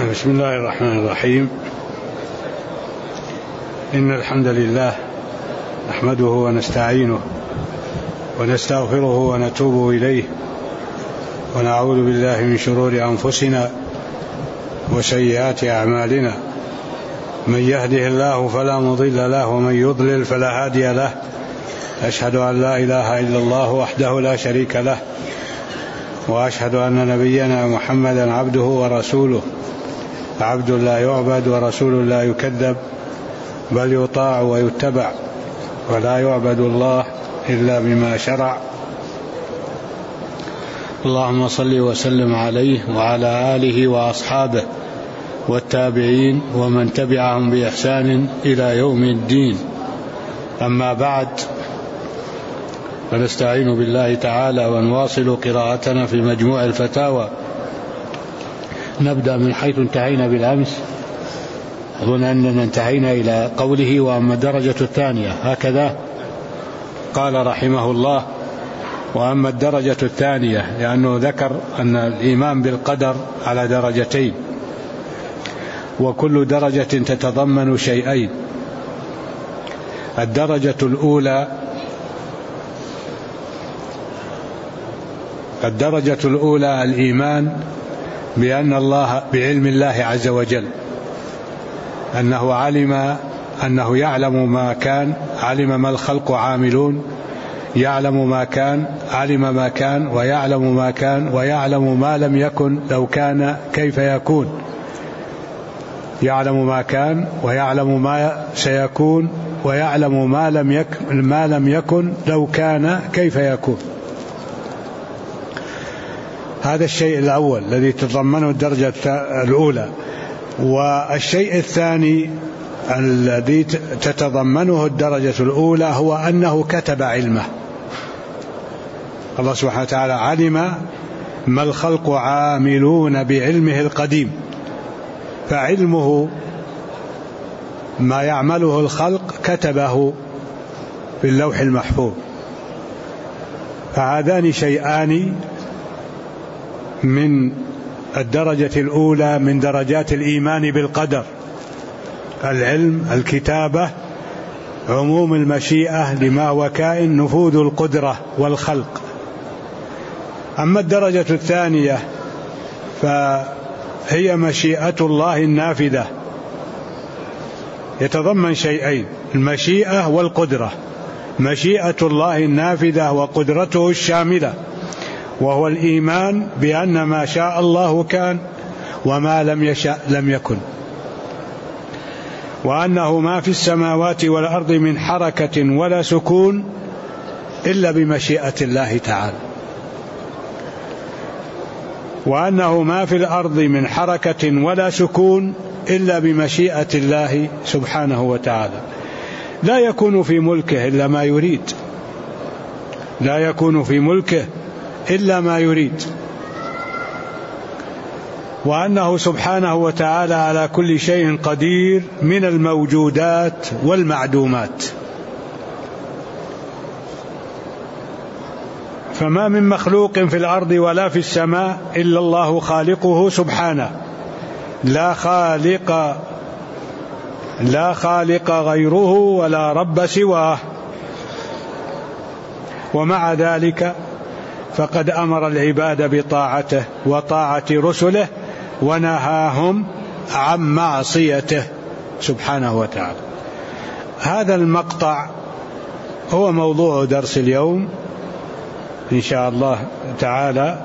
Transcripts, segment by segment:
بسم الله الرحمن الرحيم. إن الحمد لله نحمده ونستعينه ونستغفره ونتوب إليه ونعوذ بالله من شرور أنفسنا وسيئات أعمالنا. من يهده الله فلا مضل له ومن يضلل فلا هادي له. أشهد أن لا إله إلا الله وحده لا شريك له، وأشهد أن نبينا محمدا عبده ورسوله، عبد لا يعبد ورسول لا يكذب، بل يطاع ويتبع، ولا يعبد الله إلا بما شرع. اللهم صل وسلم عليه وعلى آله وأصحابه والتابعين ومن تبعهم بإحسان إلى يوم الدين. أما بعد، فنستعين بالله تعالى ونواصل قراءتنا في مجموع الفتاوى. نبدأ من حيث انتهينا بالأمس. أظن أننا انتهينا إلى قوله: وأما الدرجة الثانية. هكذا قال رحمه الله: وأما الدرجة الثانية، لأنه ذكر أن الإيمان بالقدر على درجتين، وكل درجة تتضمن شيئين. الدرجة الأولى الإيمان بأن الله، بعلم الله عز وجل، أنه يعلم ما كان، علم ما الخلق عاملون، يعلم ما كان، علم ما كان، ويعلم ما كان، ويعلم ما لم يكن لو كان كيف يكون، يعلم ما كان ويعلم ما سيكون ويعلم ما لم يكن لو كان كيف يكون. هذا الشيء الأول الذي تضمنه الدرجة الأولى. والشيء الثاني الذي تتضمنه الدرجة الأولى هو أنه كتب علمه. الله سبحانه وتعالى علم ما الخلق عاملون بعلمه القديم، فعلمه ما يعمله الخلق كتبه في اللوح المحفوظ. فهذان شيئان من الدرجة الأولى من درجات الإيمان بالقدر: العلم، الكتابة، عموم المشيئة لما هو كائن، نفوذ القدرة والخلق. أما الدرجة الثانية فهي مشيئة الله النافذة، يتضمن شيئين: المشيئة والقدرة. مشيئة الله النافذة وقدرته الشاملة، وهو الإيمان بأن ما شاء الله كان وما لم يشاء لم يكن، وأنه ما في السماوات والأرض من حركة ولا سكون إلا بمشيئة الله تعالى، وأنه ما في الأرض من حركة ولا سكون إلا بمشيئة الله سبحانه وتعالى. لا يكون في ملكه إلا ما يريد، لا يكون في ملكه إلا ما يريد، وأنه سبحانه وتعالى على كل شيء قدير من الموجودات والمعدومات. فما من مخلوق في الأرض ولا في السماء إلا الله خالقه سبحانه، لا خالق غيره ولا رب سواه. ومع ذلك فقد أمر العباد بطاعته وطاعة رسله، ونهاهم عن معصيته سبحانه وتعالى. هذا المقطع هو موضوع درس اليوم إن شاء الله تعالى.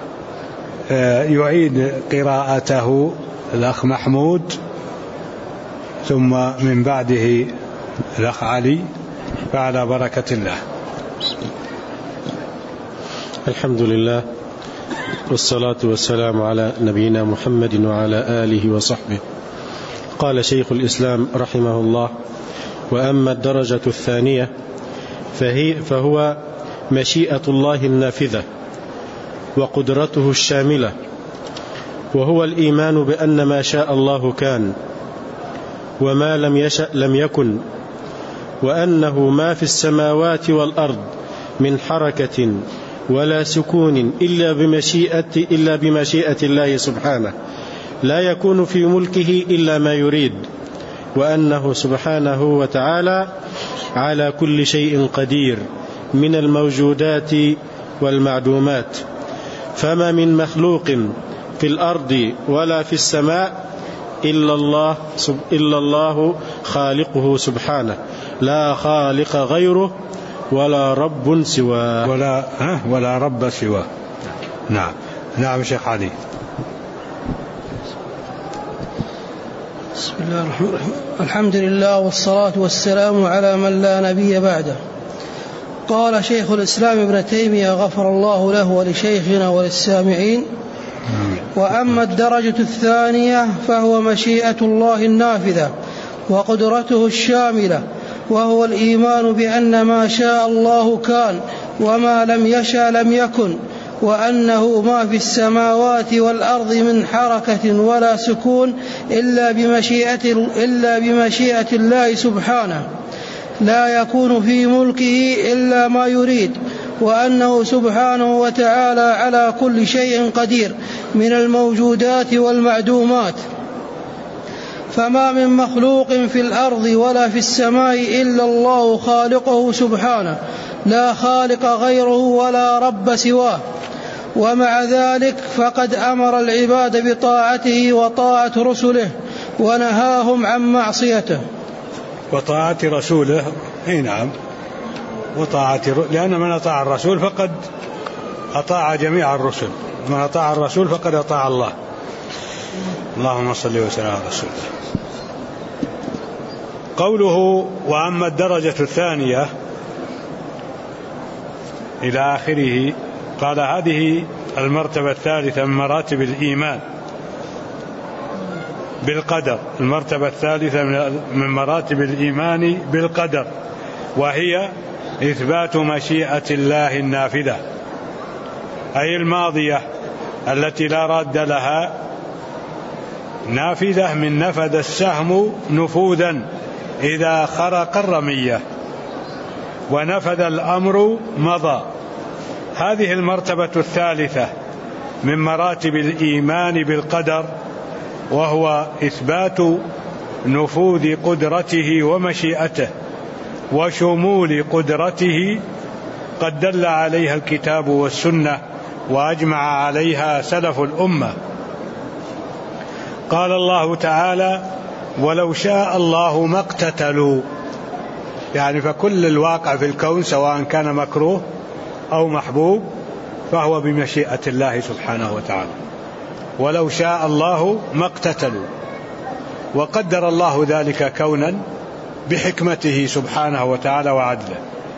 يعيد قراءته الأخ محمود، ثم من بعده الأخ علي، فعلى بركة الله. الحمد لله، والصلاة والسلام على نبينا محمد وعلى آله وصحبه. قال شيخ الإسلام رحمه الله: وأما الدرجة الثانية فهو مشيئة الله النافذة وقدرته الشاملة، وهو الإيمان بأن ما شاء الله كان وما لم يشأ لم يكن، وأنه ما في السماوات والأرض من حركة ولا سكون إلا بمشيئة الله سبحانه، لا يكون في ملكه إلا ما يريد، وأنه سبحانه وتعالى على كل شيء قدير من الموجودات والمعدومات، فما من مخلوق في الأرض ولا في السماء إلا الله خالقه سبحانه، لا خالق غيره ولا رب سواه. ولا رب سواه. نعم شيخ علي. بسم الله الرحمن الرحيم. الحمد لله والصلاة والسلام على من لا نبي بعده. قال شيخ الإسلام ابن تيمية غفر الله له ولشيخنا وللسامعين: وأما الدرجة الثانية فهو مشيئة الله النافذة وقدرته الشاملة، وهو الإيمان بأن ما شاء الله كان وما لم يشأ لم يكن، وأنه ما في السماوات والأرض من حركة ولا سكون إلا بمشيئة الله سبحانه، لا يكون في ملكه إلا ما يريد، وأنه سبحانه وتعالى على كل شيء قدير من الموجودات والمعدومات، فما من مخلوق في الأرض ولا في السماء إلا الله خالقه سبحانه، لا خالق غيره ولا رب سواه. ومع ذلك فقد أمر العباد بطاعته وطاعة رسله، ونهاهم عن معصيته وطاعة رسوله. نعم، لأن من أطاع الرسول فقد أطاع جميع الرسل، من أطاع الرسول فقد أطاع الله. اللهم صل وسلم على رسول الله. قوله وأما الدرجة الثانية إلى آخره، قال هذه المرتبة الثالثة من مراتب الإيمان بالقدر، المرتبة الثالثة من مراتب الإيمان بالقدر، وهي إثبات مشيئة الله النافذة، أي الماضية التي لا راد لها، نافذة من نفذ السهم نفوذا إذا خرق الرمية، ونفذ الأمر مضى. هذه المرتبة الثالثة من مراتب الإيمان بالقدر، وهو إثبات نفوذ قدرته ومشيئته وشمول قدرته، قد دل عليها الكتاب والسنة وأجمع عليها سلف الأمة. قال الله تعالى: ولو شاء الله ما اقتتلوا، يعني فكل الواقع في الكون سواء كان مكروه أو محبوب فهو بمشيئة الله سبحانه وتعالى. ولو شاء الله ما اقتتلوا، وقدر الله ذلك كونا بحكمته سبحانه وتعالى وعدله.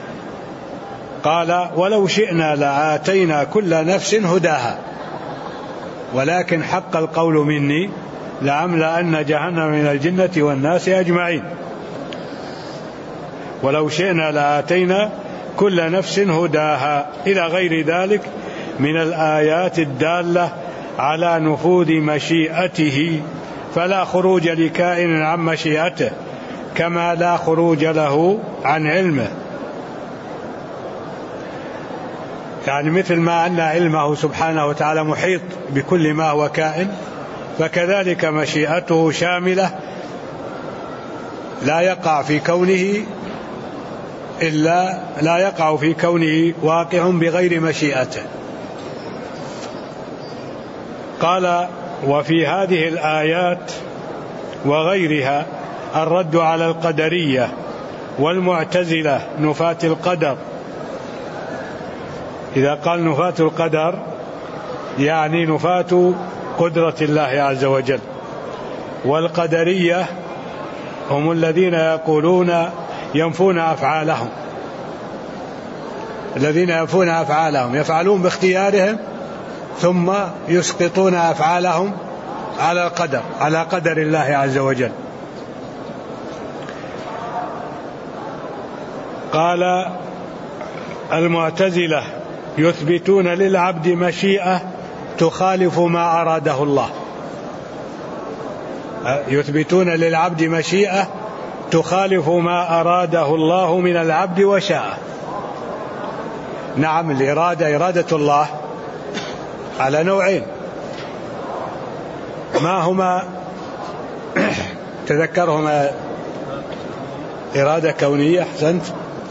قال: ولو شئنا لآتينا كل نفس هداها، ولكن حق القول مني لأملأن جهنم من الجنة والناس أجمعين. ولو شئنا لآتينا كل نفس هداها، إلى غير ذلك من الآيات الدالة على نفوذ مشيئته، فلا خروج لكائن عن مشيئته، كما لا خروج له عن علمه. يعني مثل ما أن علمه سبحانه وتعالى محيط بكل ما هو كائن، فكذلك مشيئته شاملة، لا يقع في كونه واقع بغير مشيئته. قال: وفي هذه الآيات وغيرها الرد على القدرية والمعتزلة نفاة القدر. إذا قال نفاة القدر يعني نفاة قدرة الله عز وجل. والقدرية هم الذين يقولون ينفون أفعالهم، الذين ينفون أفعالهم، يفعلون باختيارهم ثم يسقطون أفعالهم على القدر، على قدر الله عز وجل. قال: المعتزلة يثبتون للعبد مشيئة تخالف ما أراده الله، يثبتون للعبد مشيئة تخالف ما أراده الله من العبد وشاءه. نعم، الإرادة إرادة الله على نوعين: ما هما؟ تذكرهما. إرادة كونية، أحسنت،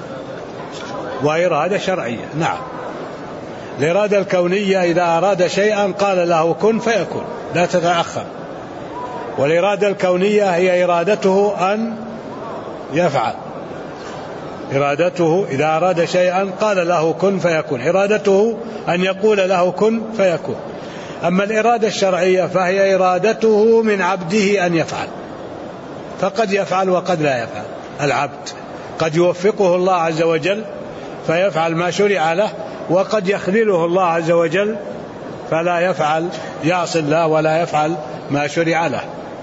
وإرادة شرعية. نعم، الإرادة الكونية إذا أراد شيئا قال له كن فيكون، لا تتأخر. والإرادة الكونية هي إرادته أن يفعل، إرادته إذا أراد شيئا قال له كن فيكون، إرادته أن يقول له كن فيكون. أما الإرادة الشرعية فهي إرادته من عبده أن يفعل، فقد يفعل وقد لا يفعل. العبد قد يوفقه الله عز وجل فيفعل ما شرع له، وقد يخذله الله عز وجل فلا يفعل، يعصي الله ولا يفعل ما شرع له.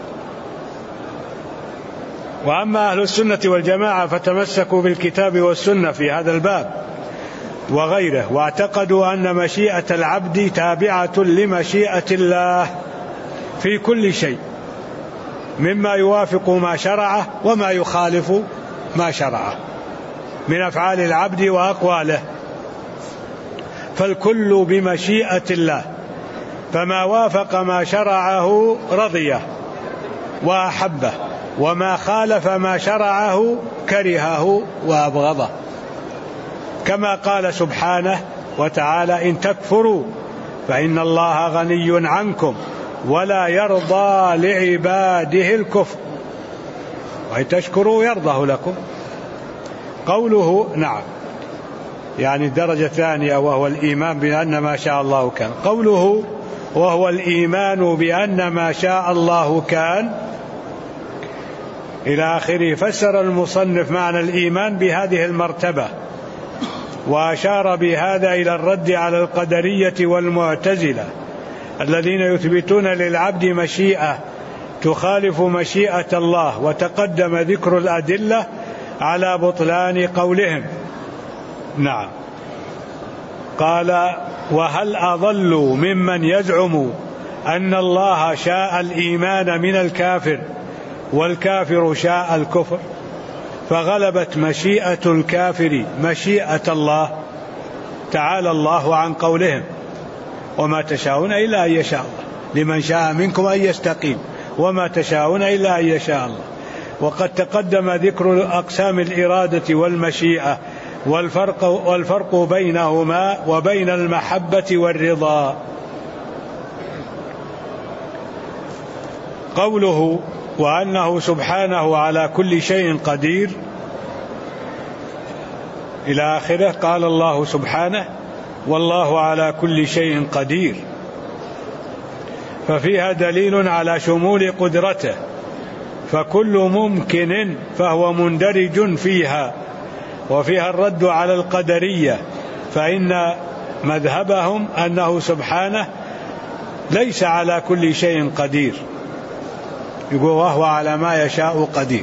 وأما أهل السنة والجماعة فتمسكوا بالكتاب والسنة في هذا الباب وغيره، واعتقدوا أن مشيئة العبد تابعة لمشيئة الله في كل شيء، مما يوافق ما شرعه وما يخالف ما شرعه من أفعال العبد وأقواله، فالكل بمشيئة الله، فما وافق ما شرعه رضيه وأحبه، وما خالف ما شرعه كرهه وأبغضه، كما قال سبحانه وتعالى: إن تكفروا فإن الله غني عنكم ولا يرضى لعباده الكفر وإن تشكروا يرضه لكم. قوله نعم، يعني الدرجة الثانية وهو الإيمان بأن ما شاء الله كان. قوله وهو الإيمان بأن ما شاء الله كان إلى آخره، فسر المصنف معنى الإيمان بهذه المرتبة، وأشار بهذا إلى الرد على القدرية والمعتزلة الذين يثبتون للعبد مشيئة تخالف مشيئة الله، وتقدم ذكر الأدلة على بطلان قولهم. نعم. قال: وهل أضل ممن يزعم أن الله شاء الإيمان من الكافر والكافر شاء الكفر، فغلبت مشيئة الكافر مشيئة الله، تعالى الله عن قولهم: وما تشاءون إلا أن يشاء الله، لمن شاء منكم أن يستقيم، وما تشاءون إلا أن يشاء الله. وقد تقدم ذكر أقسام الإرادة والمشيئة والفرق بينهما وبين المحبة والرضا. قوله وأنه سبحانه على كل شيء قدير إلى آخره، قال الله سبحانه: والله على كل شيء قدير، ففيها دليل على شمول قدرته، فكل ممكن فهو مندرج فيها. وفيها الرد على القدرية، فإن مذهبهم أنه سبحانه ليس على كل شيء قدير، يقول وهو على ما يشاء قدير،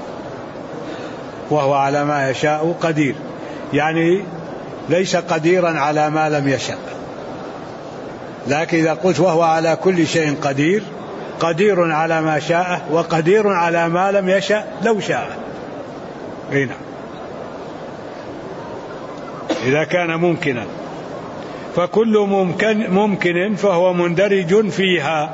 وهو على ما يشاء قدير، يعني ليس قديرا على ما لم يشاء. لكن إذا قلت وهو على كل شيء قدير، قدير على ما شاء وقدير على ما لم يشاء لو شاء. هنا إذا كان ممكنا، فكل ممكن فهو مندرج فيها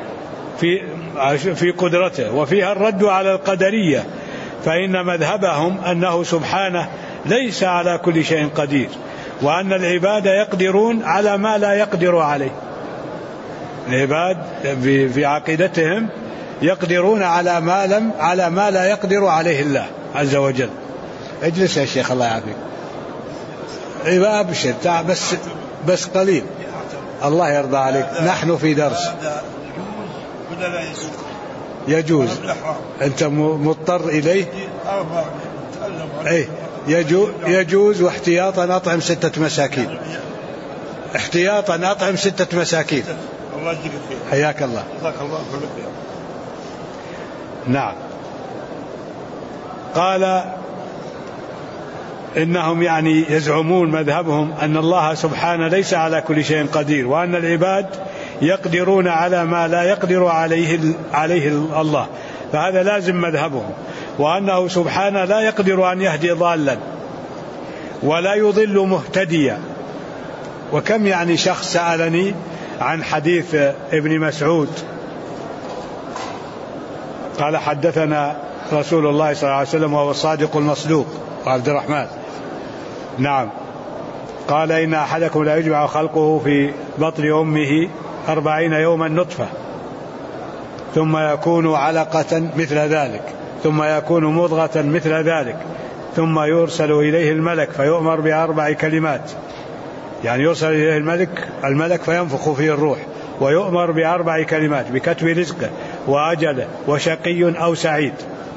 في قدرته. وفيها الرد على القدرية، فإن مذهبهم أنه سبحانه ليس على كل شيء قدير، وأن العباد يقدرون على ما لا يقدر عليه. العباد في عقيدتهم يقدرون على ما لا يقدر عليه الله عز وجل. اجلس يا شيخ الله يعافيك. عباد بشر بس قليل، الله يرضى عليك. نحن في درس. يجوز، أنت مضطر إليه. أي يجوز، واحتياطا أطعم 6 مساكين، احتياطا أطعم 6 مساكين. الله يجزيك خير. حياك الله. جزاك الله خير. نعم. قال إنهم يعني يزعمون مذهبهم أن الله سبحانه ليس على كل شيء قدير، وأن العباد يقدرون على ما لا يقدر عليه الله، فهذا لازم مذهبهم. وأنه سبحانه لا يقدر أن يهدي ضالا ولا يضل مهتديا. وكم يعني شخص سألني عن حديث ابن مسعود قال حدثنا رسول الله صلى الله عليه وسلم وهو الصادق المصدوق عبد الرحمن. نعم. قال إن أحدكم لا يجمع خلقه في بطن أمه 40 يوما نطفة ثم يكون علقة مثل ذلك ثم يكون مضغة مثل ذلك ثم يرسل إليه الملك فيؤمر ب4 كلمات، يعني يرسل إليه الملك فينفخ فيه الروح ويؤمر ب4 كلمات: بكتب رزقه وأجله وشقي أو سعيد.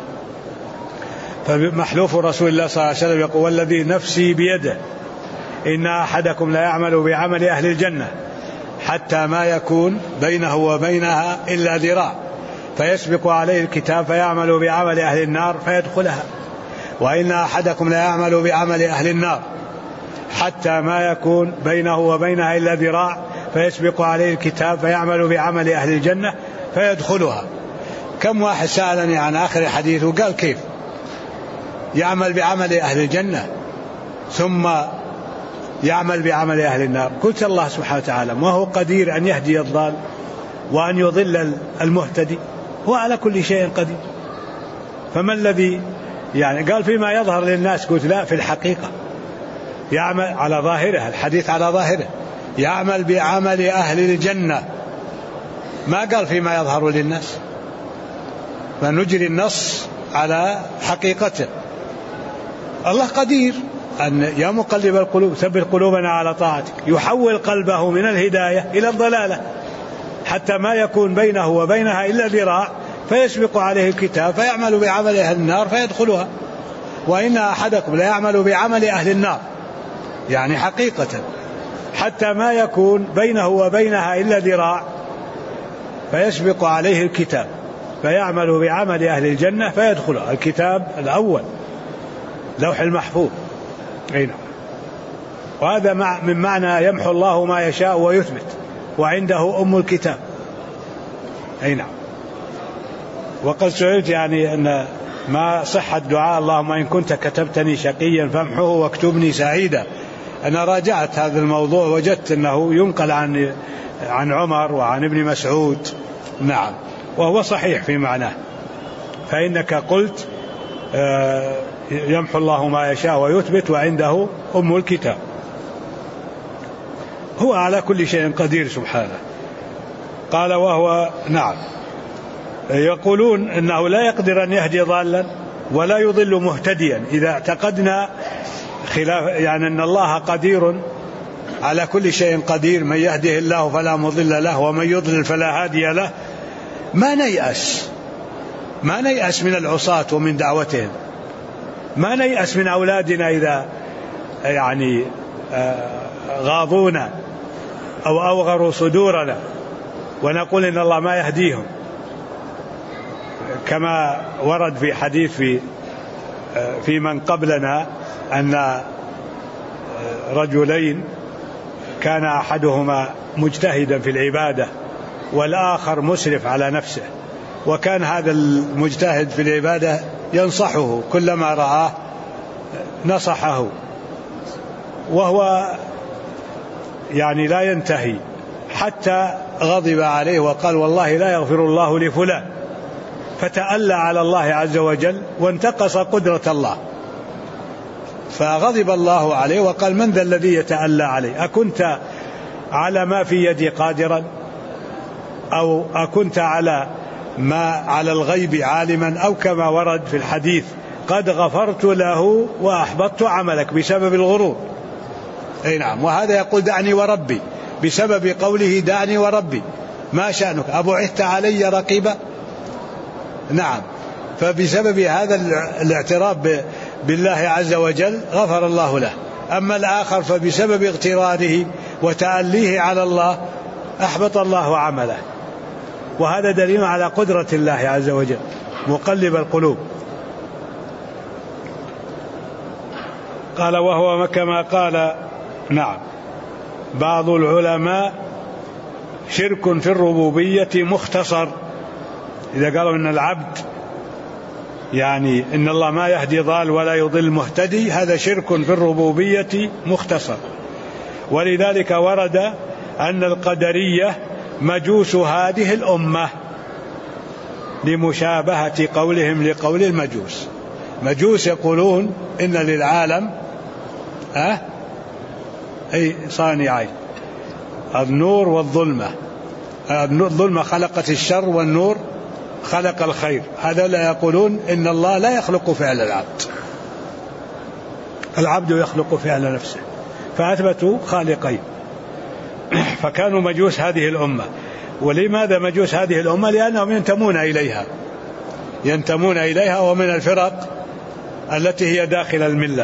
فمحلوف رسول الله صلى الله عليه وسلم يقول: والذي نفسي بيده إن أحدكم لا يعمل بعمل أهل الجنة حتى ما يكون بينه وبينها إلا ذراع فيسبق عليه الكتاب فيعمل بعمل أهل النار فيدخلها، وإن أحدكم لا يعمل بعمل أهل النار حتى ما يكون بينه وبينها إلا ذراع فيسبق عليه الكتاب فيعمل بعمل أهل الجنة فيدخلها. كم واحد سألني عن آخر الحديث وقال: كيف يعمل بعمل أهل الجنة ثم يعمل بعمل أهل النار؟ قلت: الله سبحانه وتعالى ما هو قدير أن يهدي الضال وأن يضل المهتدي؟ هو على كل شيء قدير. فما الذي يعني قال فيما يظهر للناس؟ قلت: لا، في الحقيقة يعمل على ظاهره، الحديث على ظاهره يعمل بعمل أهل الجنة، ما قال فيما يظهر للناس، فنجري النص على حقيقته. الله قدير أن يا مقلب القلوب ثبت قلوبنا على طاعتك، يحول قلبه من الهداية إلى الضلالة حتى ما يكون بينه وبينها إلا ذراع فيسبق عليه الكتاب فيعمل بعمل أهل النار فيدخلها. وإن أحدكم لا يعمل بعمل أهل النار، يعني حقيقة حتى ما يكون بينه وبينها إلا ذراع فيسبق عليه الكتاب فيعمل بعمل أهل الجنة فيدخلها. الكتاب الأول لوح المحفوظ. وهذا من معنى يمحو الله ما يشاء ويثبت وعنده أم الكتاب. نعم. وقد سئلت يعني أن ما صحة دعاء اللهم إن كنت كتبتني شقيا فامحه واكتبني سعيدا. أنا راجعت هذا الموضوع وجدت أنه ينقل عن عمر وعن ابن مسعود. نعم، وهو صحيح في معناه. فإنك قلت يمحو الله ما يشاء ويثبت وعنده أم الكتاب. هو على كل شيء قدير سبحانه. قال وهو نعم. يقولون إنه لا يقدر أن يهدي ضالا ولا يضل مهتديا. إذا اعتقدنا خلاف يعني أن الله قدير على كل شيء قدير، من يهده الله فلا مضل له ومن يضلل فلا هادي له، ما نيأس من العصاة ومن دعوتهم، ما نيأس من أولادنا إذا يعني غاضونا أو أوغروا صدورنا ونقول إن الله ما يهديهم، كما ورد في حديث في من قبلنا أن رجلين كان أحدهما مجتهدا في العبادة والآخر مسرف على نفسه، وكان هذا المجتهد في العبادة ينصحه كلما رآه نصحه، وهو يعني لا ينتهي حتى غضب عليه وقال والله لا يغفر الله لفلان، فتألى على الله عز وجل وانتقص قدرة الله، فغضب الله عليه وقال من ذا الذي يتألى عليه؟ أكنت على ما في يدي قادرا؟ أو أكنت على الغيب عالما؟ أو كما ورد في الحديث قد غفرت له وأحبطت عملك بسبب الغرور. أي نعم. وهذا يقول دعني وربي بسبب قوله دعني وربي، ما شأنك أبعثت علي رقيبا؟ نعم. فبسبب هذا الاعتراف بالله عز وجل غفر الله له. أما الآخر فبسبب اغتراره وتأليه على الله أحبط الله عمله، وهذا دليل على قدرة الله عز وجل مقلب القلوب. قال وهو كما قال نعم بعض العلماء شرك في الربوبية مختصر. إذا قالوا إن العبد يعني إن الله ما يهدي ضال ولا يضل مهتدي، هذا شرك في الربوبية مختصر. ولذلك ورد أن القدرية مجوس هذه الأمة، لمشابهة قولهم لقول المجوس. مجوس يقولون إن للعالم أي صانعين، النور والظلمة. الظلمة خلقت الشر والنور خلق الخير. هذا لا يقولون إن الله لا يخلق فعل العبد، العبد يخلق فعل نفسه، فأثبتوا خالقين. فكانوا مجوس هذه الأمة. ولماذا مجوس هذه الأمة؟ لأنهم ينتمون إليها ومن الفرق التي هي داخل الملة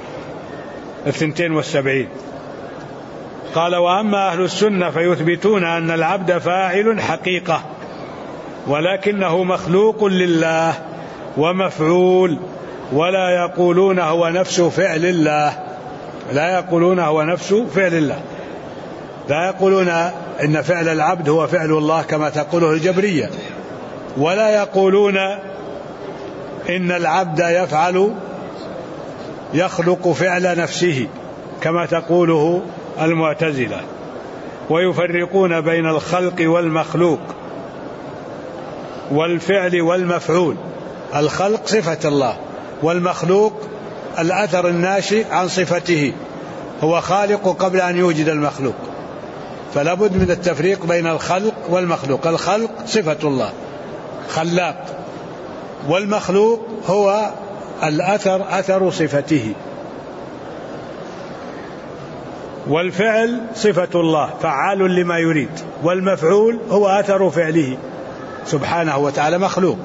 72. قال: وأما أهل السنة فيثبتون أن العبد فاعل حقيقة، ولكنه مخلوق لله ومفعول، ولا يقولون هو نفس فعل الله. لا يقولون إن فعل العبد هو فعل الله كما تقوله الجبرية، ولا يقولون إن العبد يخلق فعل نفسه كما تقوله المعتزلة. ويفرقون بين الخلق والمخلوق والفعل والمفعول. الخلق صفة الله، والمخلوق الأثر الناشئ عن صفته، هو خالق قبل أن يوجد المخلوق. فلا بد من التفريق بين الخلق والمخلوق. الخلق صفة الله خلاق، والمخلوق هو أثر صفته. والفعل صفة الله فعال لما يريد، والمفعول هو أثر فعله سبحانه وتعالى مخلوق.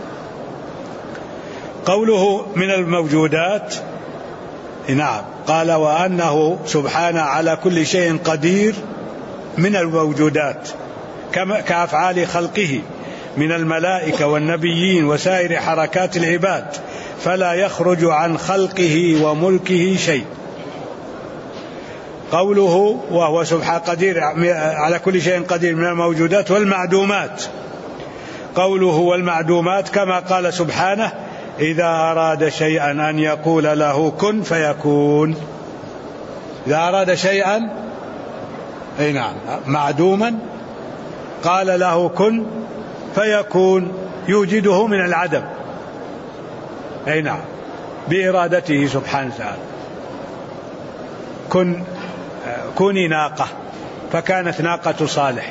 قوله من الموجودات، نعم، قال: وأنه سبحانه على كل شيء قدير من الموجودات كأفعال خلقه من الملائكة والنبيين وسائر حركات العباد، فلا يخرج عن خلقه وملكه شيء. قوله وهو سبحانه قدير على كل شيء قدير من الموجودات والمعدومات. قوله والمعدومات كما قال سبحانه: إذا أراد شيئا أن يقول له كن فيكون. إذا أراد شيئا معدوما قال له كن فيكون، يوجده من العدم بإرادته سبحانه وتعالى. كوني ناقة فكانت ناقة صالح،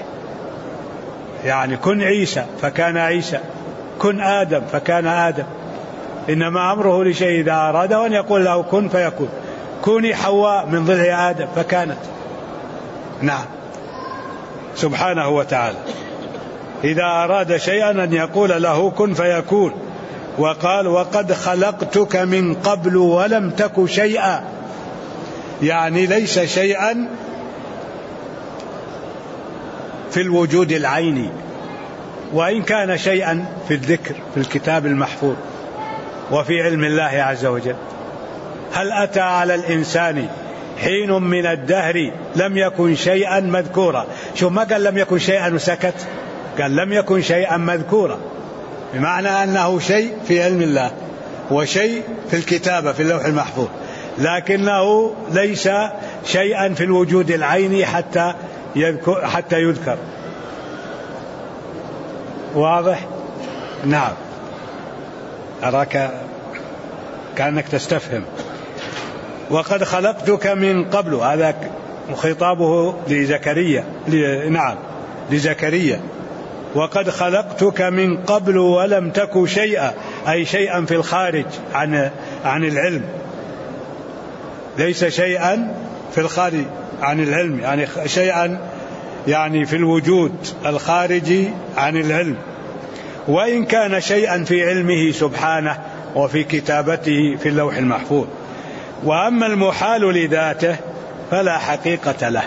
كن عيسى فكان عيسى، كن آدم فكان آدم. إنما أمره لشيء إذا أراد أن يقول له كن فيكون. كوني حواء من ضلع آدم فكانت. سبحانه وتعالى إذا أراد شيئا أن يقول له كن فيكون. وقال: وقد خلقتك من قبل ولم تك شيئا، ليس شيئا في الوجود العيني، وإن كان شيئا في الذكر في الكتاب المحفوظ وفي علم الله عز وجل. هل أتى على الإنسان حين من الدهر لم يكن شيئا مذكورا؟ شو ما قال لم يكن شيئا وسكت، قال لم يكن شيئا مذكورا، بمعنى أنه شيء في علم الله وشيء في الكتابة في اللوح المحفوظ، لكنه ليس شيئا في الوجود العيني حتى يذكر. واضح؟ نعم. أراك كأنك تستفهم. وقد خلقتك من قبل، هذا خطابه لزكريا. لزكريا. وقد خلقتك من قبل ولم تك شيئا، أي شيئا في الخارج عن العلم، ليس شيئا في الخارج عن العلم، شيئا في الوجود الخارجي عن العلم. وإن كان شيئا في علمه سبحانه وفي كتابته في اللوح المحفوظ. وأما المحال لذاته فلا حقيقة له.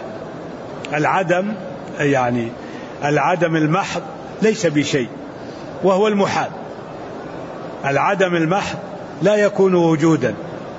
العدم المحض ليس بشيء، وهو المحال. العدم المحض لا يكون وجودا.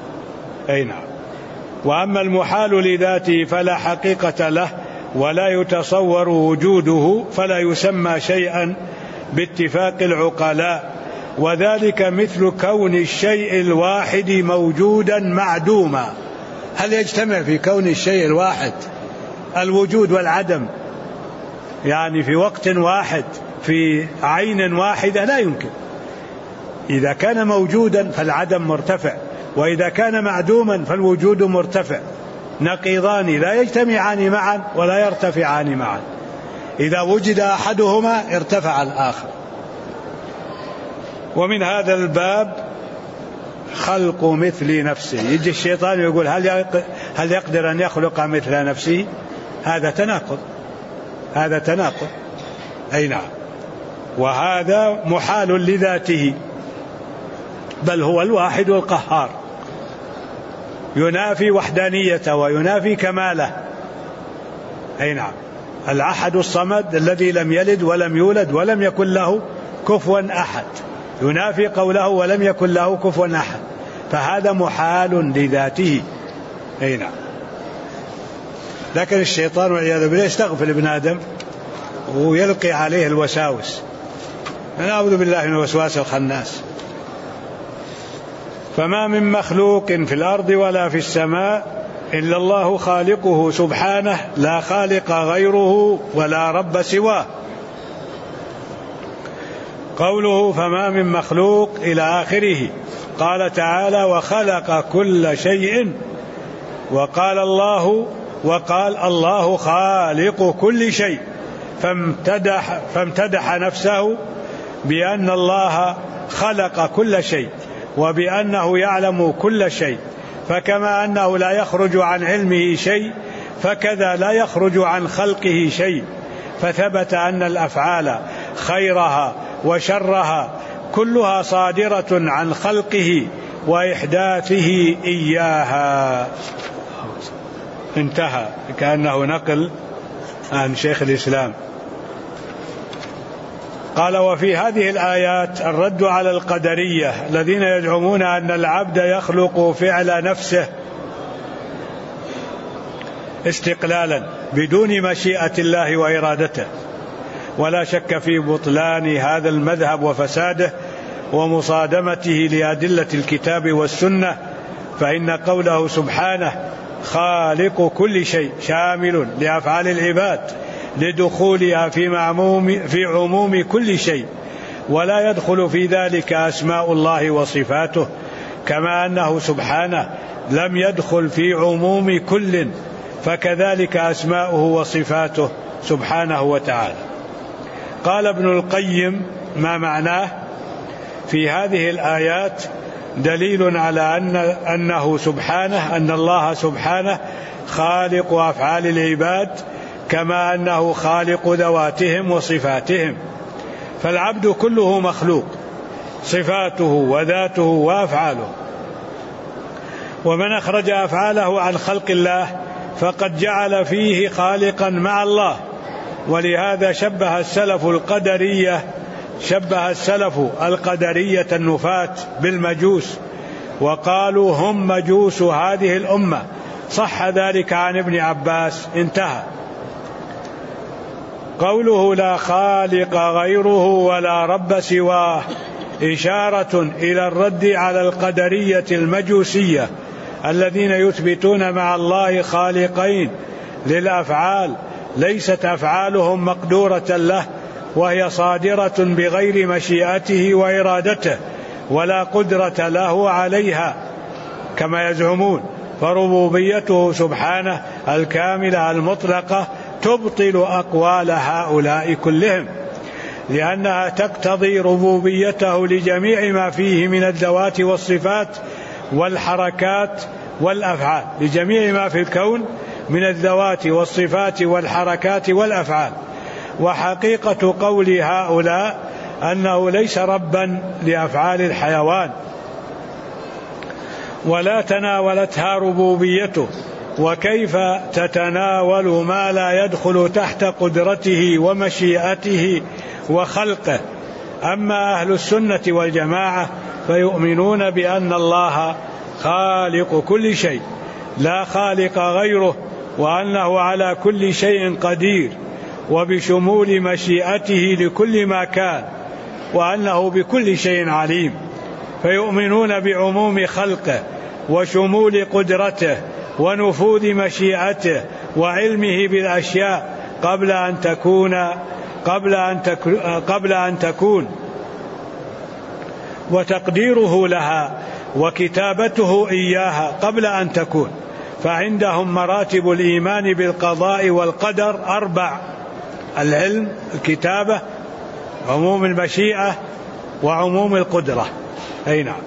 وأما المحال لذاته فلا حقيقة له ولا يتصور وجوده، فلا يسمى شيئا باتفاق العقلاء. وذلك مثل كون الشيء الواحد موجودا معدوما. هل يجتمع في كون الشيء الواحد الوجود والعدم في وقت واحد في عين واحدة لا يمكن. إذا كان موجودا فالعدم مرتفع، وإذا كان معدوما فالوجود مرتفع، نقيضان لا يجتمعان معا ولا يرتفعان معا. إذا وجد أحدهما ارتفع الآخر. ومن هذا الباب خلق مثل نفسه. يجي الشيطان يقول هل يقدر أن يخلق مثل نفسه؟ هذا تناقض، هذا تناقض. أي نعم. وهذا محال لذاته، بل هو الواحد القهار، ينافي وحدانيته وينافي كماله. أي نعم. الأحد الصمد الذي لم يلد ولم يولد ولم يكن له كفوا أحد، ينافي قوله ولم يكن له كفوا أحد، فهذا محال لذاته. أي نعم. لكن الشيطان والعياذ بالله يستغفل ابن آدم ويلقي عليه الوساوس. نعوذ بالله من الوسواس الخناس. فما من مخلوق في الأرض ولا في السماء إلا الله خالقه سبحانه، لا خالق غيره ولا رب سواه. قوله فما من مخلوق إلى آخره. قال تعالى وخلق كل شيء، وقال الله خالق كل شيء، فامتدح نفسه بأن الله خلق كل شيء وبأنه يعلم كل شيء. فكما أنه لا يخرج عن علمه شيء، فكذا لا يخرج عن خلقه شيء. فثبت أن الأفعال خيرها وشرها كلها صادرة عن خلقه وإحداثه إياها. انتهى، كأنه نقل عن شيخ الإسلام. قال وفي هذه الآيات الرد على القدرية الذين يزعمون أن العبد يخلق فعل نفسه استقلالا بدون مشيئة الله وإرادته. ولا شك في بطلان هذا المذهب وفساده ومصادمته لأدلة الكتاب والسنة، فإن قوله سبحانه خالق كل شيء شامل لأفعال العباد لدخولها في عموم كل شيء، ولا يدخل في ذلك أسماء الله وصفاته، كما أنه سبحانه لم يدخل في عموم كل، فكذلك أسماؤه وصفاته سبحانه وتعالى. قال ابن القيم ما معناه في هذه الآيات دليل على أن الله سبحانه خالق أفعال العباد كما أنه خالق ذواتهم وصفاتهم. فالعبد كله مخلوق، صفاته وذاته وأفعاله. ومن أخرج أفعاله عن خلق الله فقد جعل فيه خالقا مع الله. ولهذا شبه السلف القدرية النفاة بالمجوس، وقالوا هم مجوس هذه الأمة. صح ذلك عن ابن عباس. انتهى. قوله لا خالق غيره ولا رب سواه إشارة إلى الرد على القدرية المجوسية الذين يثبتون مع الله خالقين للأفعال ليست أفعالهم مقدورة له، وهي صادرة بغير مشيئته وإرادته ولا قدرة له عليها كما يزعمون. فربوبيته سبحانه الكاملة المطلقة تبطل أقوال هؤلاء كلهم، لأنها تقتضي ربوبيته لجميع ما فيه من الذوات والصفات والحركات والأفعال، لجميع ما في الكون من الذوات والصفات والحركات والأفعال. وحقيقة قول هؤلاء أنه ليس ربا لأفعال الحيوان ولا تناولتها ربوبيته، وكيف تتناول ما لا يدخل تحت قدرته ومشيئته وخلقه. أما أهل السنة والجماعة فيؤمنون بأن الله خالق كل شيء لا خالق غيره، وأنه على كل شيء قدير وبشمول مشيئته لكل ما كان، وأنه بكل شيء عليم. فيؤمنون بعموم خلقه وشمول قدرته ونفوذ مشيئته وعلمه بالأشياء قبل أن تكون وتقديره لها وكتابته إياها قبل أن تكون. فعندهم مراتب الإيمان بالقضاء والقدر 4: العلم، الكتابة، عموم المشيئة، وعموم القدرة. أي نعم.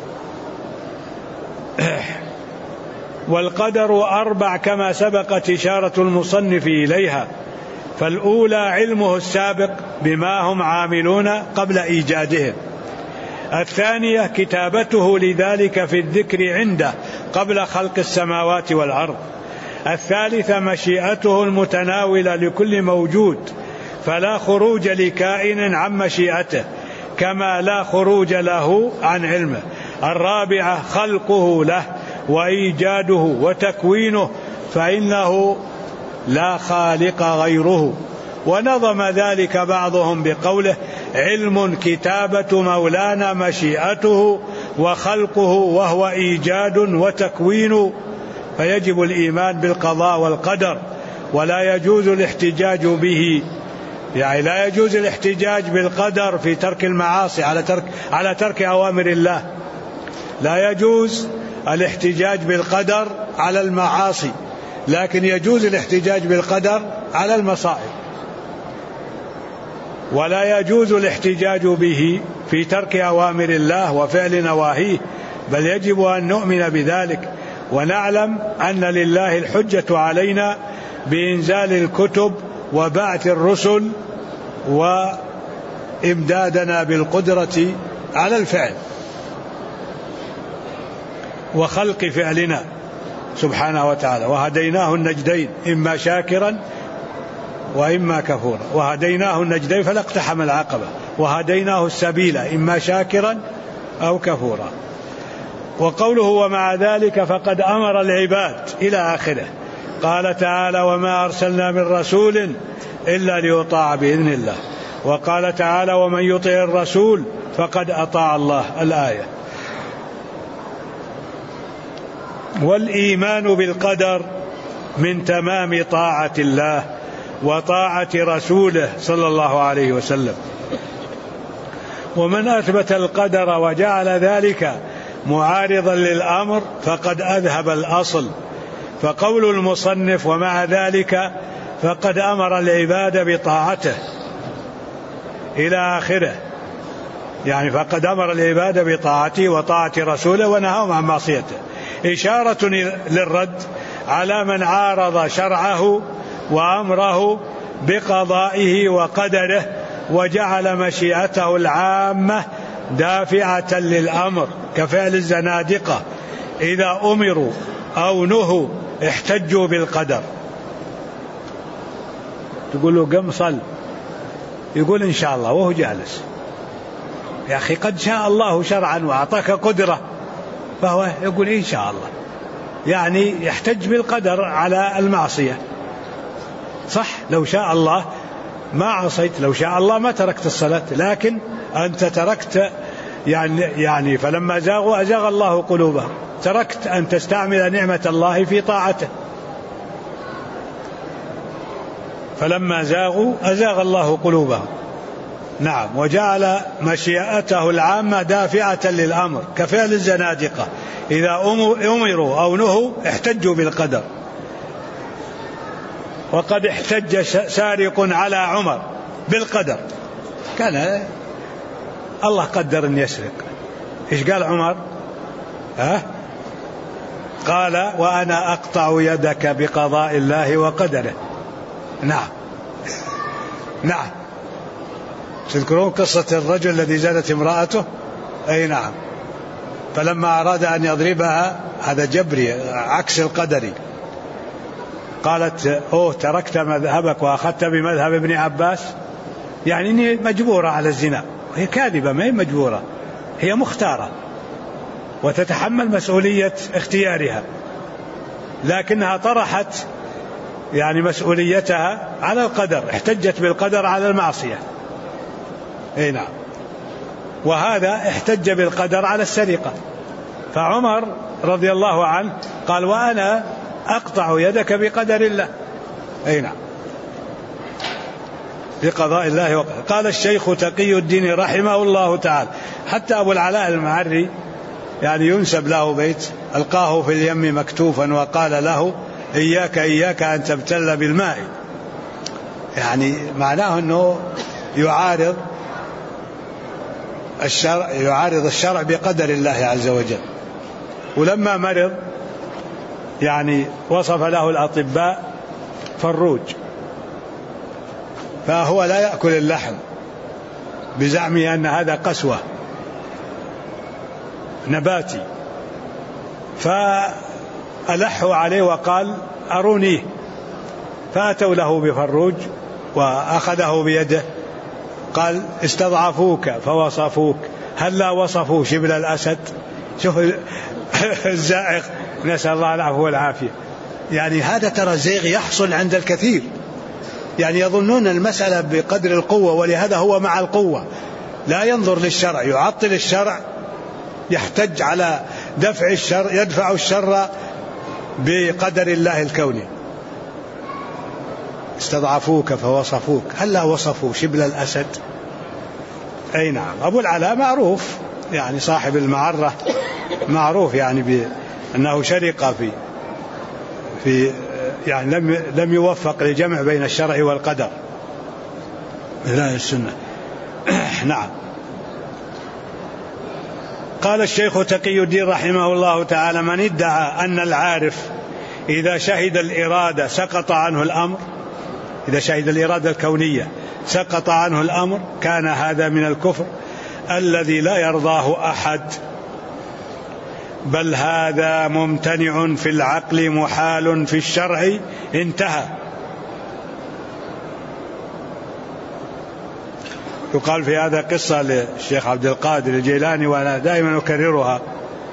والقدر 4 كما سبقت إشارة المصنف إليها. فالأولى علمه السابق بما هم عاملون قبل إيجادهم. الثانية كتابته لذلك في الذكر عنده قبل خلق السماوات والأرض. الثالثة مشيئته المتناولة لكل موجود، فلا خروج لكائن عن مشيئته كما لا خروج له عن علمه. الرابعة خلقه له وإيجاده وتكوينه، فإنه لا خالق غيره. ونظم ذلك بعضهم بقوله: علم كتابة مولانا مشيئته وخلقه وهو إيجاد وتكوين. فيجب الإيمان بالقضاء والقدر، ولا يجوز الاحتجاج به. يعني لا يجوز الاحتجاج بالقدر في ترك المعاصي على ترك أوامر الله. لا يجوز الاحتجاج بالقدر على المعاصي، لكن يجوز الاحتجاج بالقدر على المصائب. ولا يجوز الاحتجاج به في ترك أوامر الله وفعل نواهيه، بل يجب أن نؤمن بذلك ونعلم أن لله الحجة علينا بإنزال الكتب وبعث الرسل وإمدادنا بالقدرة على الفعل وخلق فعلنا سبحانه وتعالى. وهديناه النجدين إما شاكرا وإما كفورا. وهديناه النجدين فلا اقتحم العقبة، وهديناه السبيل إما شاكرا أو كفورا. وقوله ومع ذلك فقد أمر العباد إلى آخره. قال تعالى: وما أرسلنا من رسول إلا ليطاع بإذن الله. وقال تعالى: ومن يطع الرسول فقد أطاع الله. الآية. والإيمان بالقدر من تمام طاعة الله وطاعة رسوله صلى الله عليه وسلم. ومن أثبت القدر وجعل ذلك معارضا للأمر فقد أذهب الأصل. فقول المصنف ومع ذلك فقد أمر العباد بطاعته إلى آخره، يعني فقد أمر العباد بطاعته وطاعة رسوله ونهاهم عن معصيته، إشارة للرد على من عارض شرعه وأمره بقضائه وقدره وجعل مشيئته العامة دافعة للأمر، كفعل الزنادقة إذا أمروا أو نهوا احتجوا بالقدر. تقول له قم صل، يقول إن شاء الله وهو جالس. يا أخي قد شاء الله شرعا وأعطاك قدرة، فهو يقول إن شاء الله، يعني يحتج بالقدر على المعصية. صح، لو شاء الله ما عصيت، لو شاء الله ما تركت الصلاة، لكن أنت تركت يعني فلما زاغوا أزاغ الله قلوبهم، تركت أن تستعمل نعمة الله في طاعته، فلما زاغوا أزاغ الله قلوبهم. نعم. وجعل مشيئته العامة دافعة للأمر كفعل الزنادقة إذا أمروا أو نهوا احتجوا بالقدر. وقد احتج سارق على عمر بالقدر، كان الله قدر أن يسرق. إيش قال عمر؟ قال وأنا أقطع يدك بقضاء الله وقدره. نعم نعم. تذكرون قصة الرجل الذي زادت امرأته؟ أي نعم. فلما أراد أن يضربها، هذا جبري عكس القدري، قالت أوه تركت مذهبك وأخذت بمذهب ابن عباس، يعني إني مجبورة على الزنا. هي كاذبة، ما هي مجبورة، هي مختارة وتتحمل مسؤولية اختيارها، لكنها طرحت يعني مسؤوليتها على القدر، احتجت بالقدر على المعصية. اي نعم. وهذا احتج بالقدر على السرقة. فعمر رضي الله عنه قال وأنا أقطع يدك بقدر الله. اي نعم. بقضاء الله وقدره. قال الشيخ تقي الدين رحمه الله تعالى. حتى أبو العلاء المعري يعني ينسب له بيت: ألقاه في اليم مكتوفا وقال له إياك إياك أن تبتل بالماء. يعني معناه أنه يعارض الشرع بقدر الله عز وجل. ولما مرض يعني وصف له الأطباء فروج، فهو لا يأكل اللحم بزعمه أن هذا قسوة نباتي، فألحوا عليه وقال أرونيه، فأتوا له بفروج وأخذه بيده قال استضعفوك فوصفوك، هل لا وصفوا شبل الأسد؟ شوف الزائغ، نسأل الله العفو والعافية. يعني هذا ترى زيغ يحصل عند الكثير، يعني يظنون المسألة بقدر القوة، ولهذا هو مع القوة لا ينظر للشرع، يعطل الشرع، يحتج على دفع الشر، يدفع الشر بقدر الله الكوني. استضعفوك فوصفوك، هل لا وصفوا شبل الأسد؟ أي نعم. أبو العلاء معروف يعني صاحب المعرة، معروف يعني بأنه شرق في يعني لم يوفق لجمع بين الشرع والقدر من أهل السنة. نعم. قال الشيخ تقي الدين رحمه الله تعالى: من ادعى أن العارف إذا شهد الإرادة سقط عنه الأمر، إذا شهد الإرادة الكونية سقط عنه الأمر، كان هذا من الكفر الذي لا يرضاه أحد، بل هذا ممتنع في العقل محال في الشرع. انتهى. يقال في هذا قصة للشيخ عبد القادر الجيلاني، وأنا دائما أكررها،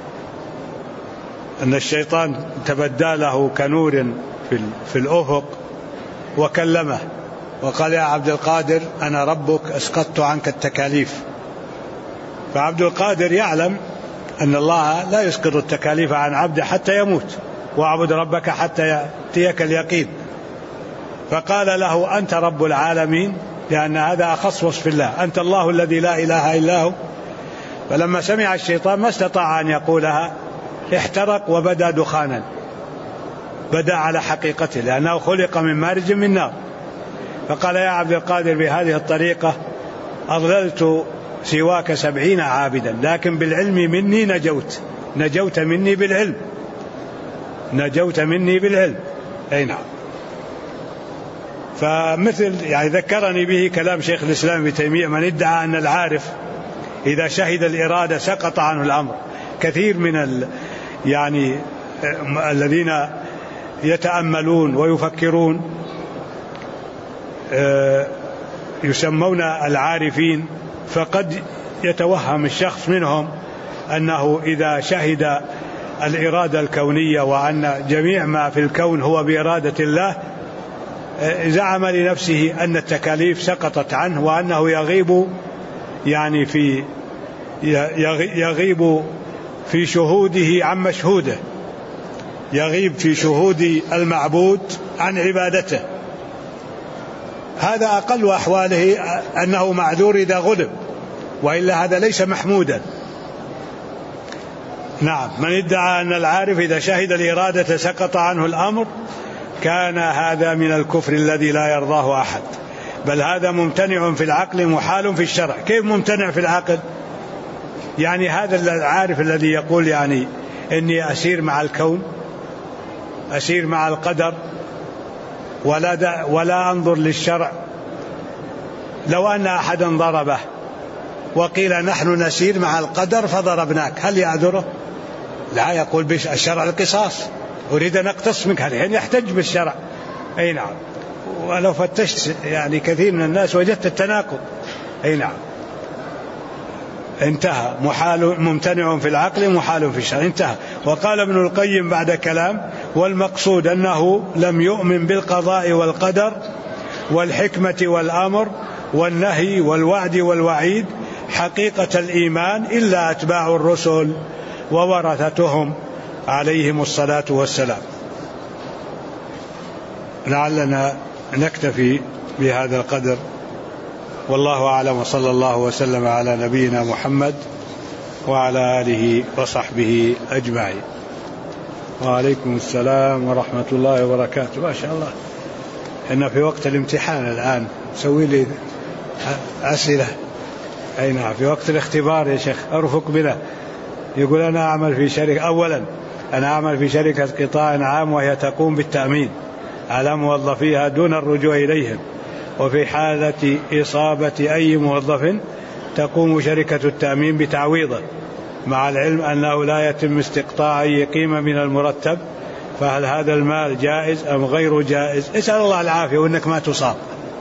أن الشيطان تبدى له كنور في الأفق وكلمه وقال: يا عبد القادر أنا ربك أسقطت عنك التكاليف. فعبد القادر يعلم أن الله لا يسقط التكاليف عن عبده حتى يموت، واعبد ربك حتى يأتيك اليقين. فقال له: أنت رب العالمين، لأن هذا أخص وصف الله، أنت الله الذي لا إله إلا هو. فلما سمع الشيطان ما استطاع أن يقولها، احترق وبدا دخانا، بدا على حقيقته، لأنه خلق من مارج من نار. فقال: يا عبد القادر بهذه الطريقة أضللت سواك 70 عابدا، لكن بالعلم مني نجوت مني بالعلم، نجوت مني بالعلم. أي نعم. فمثل يعني ذكرني به كلام شيخ الإسلام ابن تيمية: من ادعى أن العارف إذا شهد الإرادة سقط عنه الأمر. كثير من يعني الذين يتأملون ويفكرون يسمون العارفين، فقد يتوهم الشخص منهم أنه إذا شهد الإرادة الكونية وأن جميع ما في الكون هو بإرادة الله، زعم لنفسه أن التكاليف سقطت عنه، وأنه يغيب يعني يغيب في شهوده عن مشهوده، يغيب في شهود المعبود عن عبادته. هذا أقل أحواله أنه معذور إذا غلب، وإلا هذا ليس محمودا. نعم. من ادعى أن العارف إذا شهد الإرادة سقط عنه الأمر، كان هذا من الكفر الذي لا يرضاه أحد، بل هذا ممتنع في العقل محال في الشرع. كيف ممتنع في العقل؟ يعني هذا العارف الذي يقول يعني إني أسير مع الكون، أسير مع القدر، ولا أنظر للشرع، لو أن أحدا ضربه وقيل نحن نسير مع القدر فضربناك، هل يعذره؟ لا، يقول بالشرع القصاص، أريد أن أقتص منك، هل يحتج بالشرع؟ أي نعم. ولو فتشت يعني كثير من الناس وجدت التناقض. أي نعم. انتهى. محال ممتنع في العقل محال في الشرع. انتهى. وقال ابن القيم بعد كلام: والمقصود أنه لم يؤمن بالقضاء والقدر والحكمة والأمر والنهي والوعد والوعيد حقيقة الإيمان إلا أتباع الرسل وورثتهم عليهم الصلاة والسلام. لعلنا نكتفي بهذا القدر والله أعلم، وصلى الله وسلم على نبينا محمد وعلى آله وصحبه أجمعين. وعليكم السلام ورحمة الله وبركاته. ما شاء الله، إحنا في وقت الامتحان الآن، سوي لي أسئلة. أي نعم، في وقت الاختبار يا شيخ، أرفق بنا. يقول أنا أعمل في شركة، أولا أنا أعمل في شركة قطاع عام وهي تقوم بالتأمين على موظفيها دون الرجوع إليهم، وفي حالة إصابة أي موظف تقوم شركة التأمين بتعويضه، مع العلم أنه لا يتم استقطاع أي قيمة من المرتب، فهل هذا المال جائز أم غير جائز؟ اسأل الله العافية وإنك ما تصاب.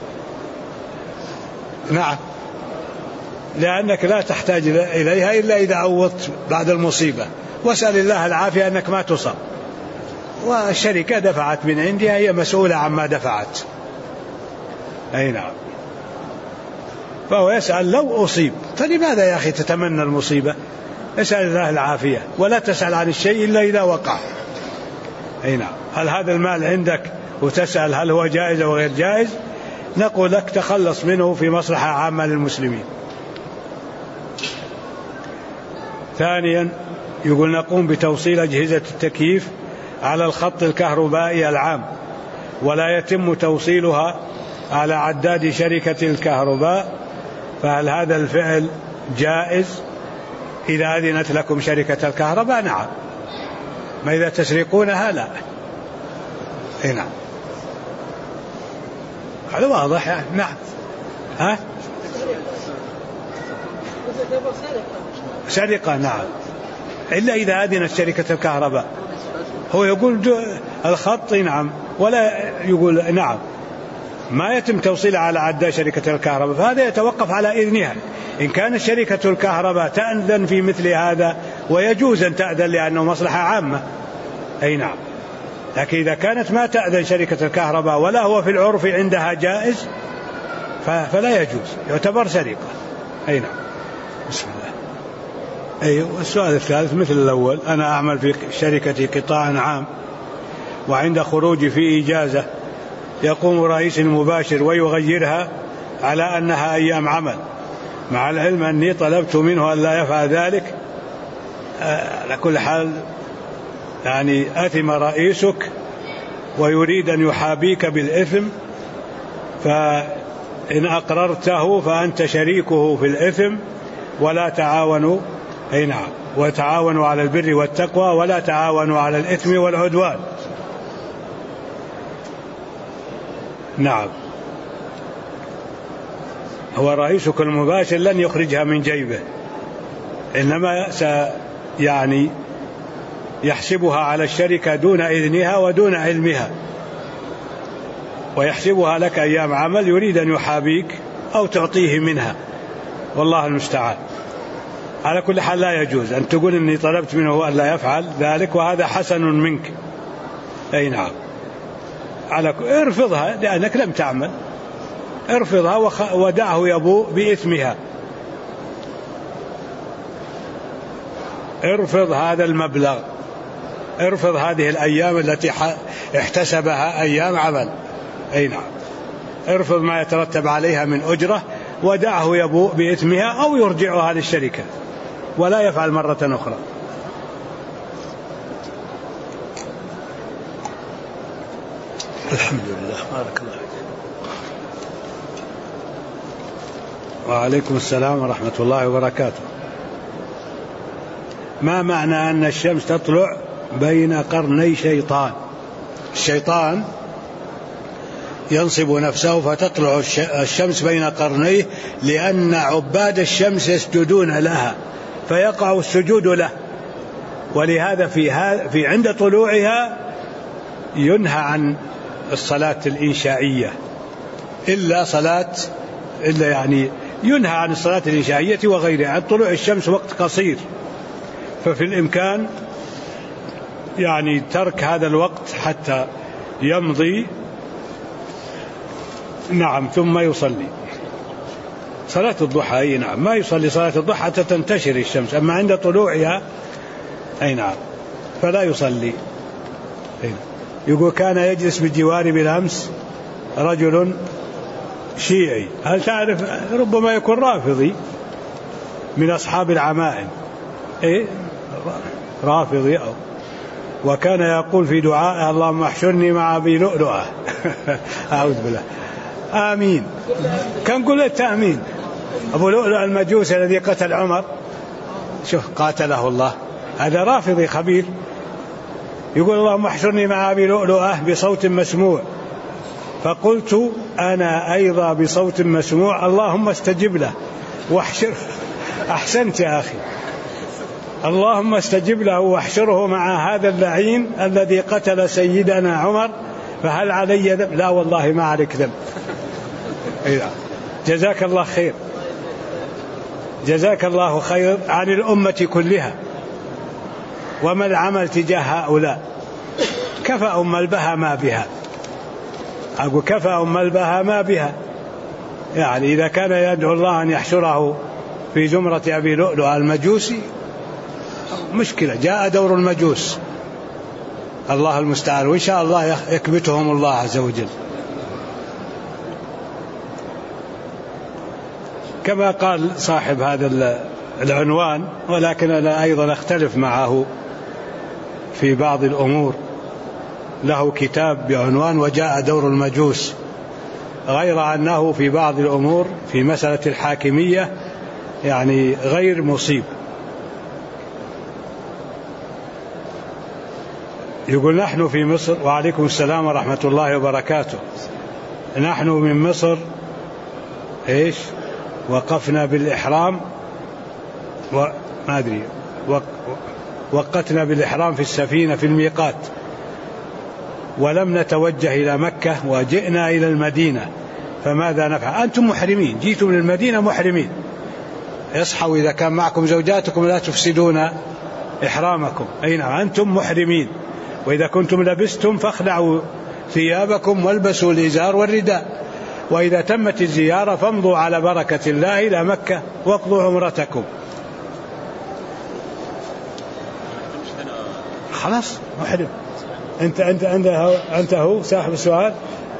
نعم، لأنك لا تحتاج إليها إلا إذا عوضت بعد المصيبة، واسأل الله العافية أنك ما تصاب، والشركة دفعت من عندها، هي مسؤولة عما دفعت. أي نعم. فهو يسأل لو أصيب، فلماذا يا أخي تتمنى المصيبة؟ اسأل الله العافية، ولا تسأل عن الشيء إلا إذا وقع. أي نعم. هل هذا المال عندك وتسأل هل هو جائز أو غير جائز؟ نقول لك تخلص منه في مصلحة عامة للمسلمين. ثانيا، يقول نقوم بتوصيل أجهزة التكييف على الخط الكهربائي العام، ولا يتم توصيلها على عداد شركة الكهرباء، فهل هذا الفعل جائز إذا أذنت لكم شركة الكهرباء؟ نعم. ما إذا تسرقونها لا. أي نعم، هذا واضح يعني. نعم. ها؟ سرقة نعم، إلا إذا أذنت شركة الكهرباء. هو يقول الخط نعم، ولا يقول نعم ما يتم توصيله على عداد شركة الكهرباء، فهذا يتوقف على إذنها. إن كانت شركة الكهرباء تأذن في مثل هذا، ويجوز أن تأذن لأنه مصلحة عامة. أي نعم. لكن إذا كانت ما تأذن شركة الكهرباء ولا هو في العرف عندها جائز، فلا يجوز، يعتبر سرقة. أي نعم. بسم الله. أيوة. السؤال الثالث مثل الأول، أنا أعمل في شركة قطاع عام، وعند خروجي في إجازة يقوم رئيس المباشر ويغيرها على أنها أيام عمل، مع العلم أني طلبت منه أن لا يفعل ذلك. على كل حال يعني أثم رئيسك ويريد أن يحابيك بالإثم، فإن أقررته فأنت شريكه في الإثم، ولا تعاونوا. أي نعم. وتعاونوا على البر والتقوى ولا تعاونوا على الإثم والعدوان. نعم. هو رئيسك المباشر لن يخرجها من جيبه، إنما يعني يحسبها على الشركة دون إذنها ودون علمها، ويحسبها لك أيام عمل، يريد أن يحابيك أو تعطيه منها، والله المستعان. على كل حال لا يجوز أن تقول إني طلبت منه أن لا يفعل ذلك، وهذا حسن منك. أي نعم. ارفضها لأنك لم تعمل، ارفضها ودعه يبوء بإثمها. ارفض هذا المبلغ، ارفض هذه الأيام التي احتسبها أيام عمل. أي نعم. ارفض ما يترتب عليها من أجرة، ودعه يبوء بإثمها أو يرجعها للشركة ولا يفعل مرة أخرى. الحمد لله. بارك الله فيك. وعليكم السلام ورحمة الله وبركاته. ما معنى أن الشمس تطلع بين قرني شيطان؟ الشيطان ينصب نفسه فتطلع الشمس بين قرنيه، لأن عباد الشمس يسجدون لها فيقع السجود له، ولهذا في عند طلوعها ينهى عن الصلاة الإنشائية، إلا يعني ينهى عن الصلاة الإنشائية وغيرها عن طلوع الشمس وقت قصير، ففي الإمكان يعني ترك هذا الوقت حتى يمضي. نعم. ثم يصلي صلاة الضحى. نعم. ما يصلي صلاة الضحى حتى تنتشر الشمس، أما عند طلوعها أي نعم فلا يصلي. يقول كان يجلس بجواري بالأمس رجل شيعي، هل تعرف ربما يكون رافضي من أصحاب العمائم، رافضي وكان يقول في دعاء اللهم احشرني مع أبي لؤلؤة أعوذ بالله، آمين. كان قلت آمين. أبو لؤلؤ المجوس الذي قتل عمر، شوف قاتله الله، هذا رافضي خبير، يقول اللهم احشرني مع أبي لؤلؤة بصوت مسموع. فقلت أنا أيضا بصوت مسموع اللهم استجب له واحشره. أحسنت يا أخي، اللهم استجب له واحشره مع هذا اللعين الذي قتل سيدنا عمر، فهل علي ذنب؟ لا والله ما عليك ذنب. جزاك الله خير، جزاك الله خير عن الأمة كلها. وما العمل تجاه هؤلاء؟ كفى أم البها ما بها، أقول كفى أم البها ما بها. يعني إذا كان يدعو الله أن يحشره في زمرة أبي لؤلؤ المجوسي مشكلة، جاء دور المجوس، الله المستعان، وإن شاء الله يكبتهم الله عز وجل. كما قال صاحب هذا العنوان، ولكن أنا أيضا أختلف معه في بعض الأمور، له كتاب بعنوان وجاء دور المجوس، غير أنه في بعض الأمور في مسألة الحاكمية يعني غير مصيب. يقول نحن في مصر، وعليكم السلام ورحمة الله وبركاته، نحن من مصر وقفنا بالإحرام وما أدري وقتنا بالإحرام في السفينة في الميقات، ولم نتوجه إلى مكة وجئنا إلى المدينة، فماذا نفعل؟ أنتم محرمين، جيتم من المدينة محرمين، اصحوا إذا كان معكم زوجاتكم لا تفسدون إحرامكم. أي نعم، أنتم محرمين، وإذا كنتم لبستم فاخلعوا ثيابكم والبسوا الإزار والرداء، وإذا تمت الزيارة فامضوا على بركة الله إلى مكة واقضوا عمرتكم. خلاص محرم. أنت هو صاحب السؤال،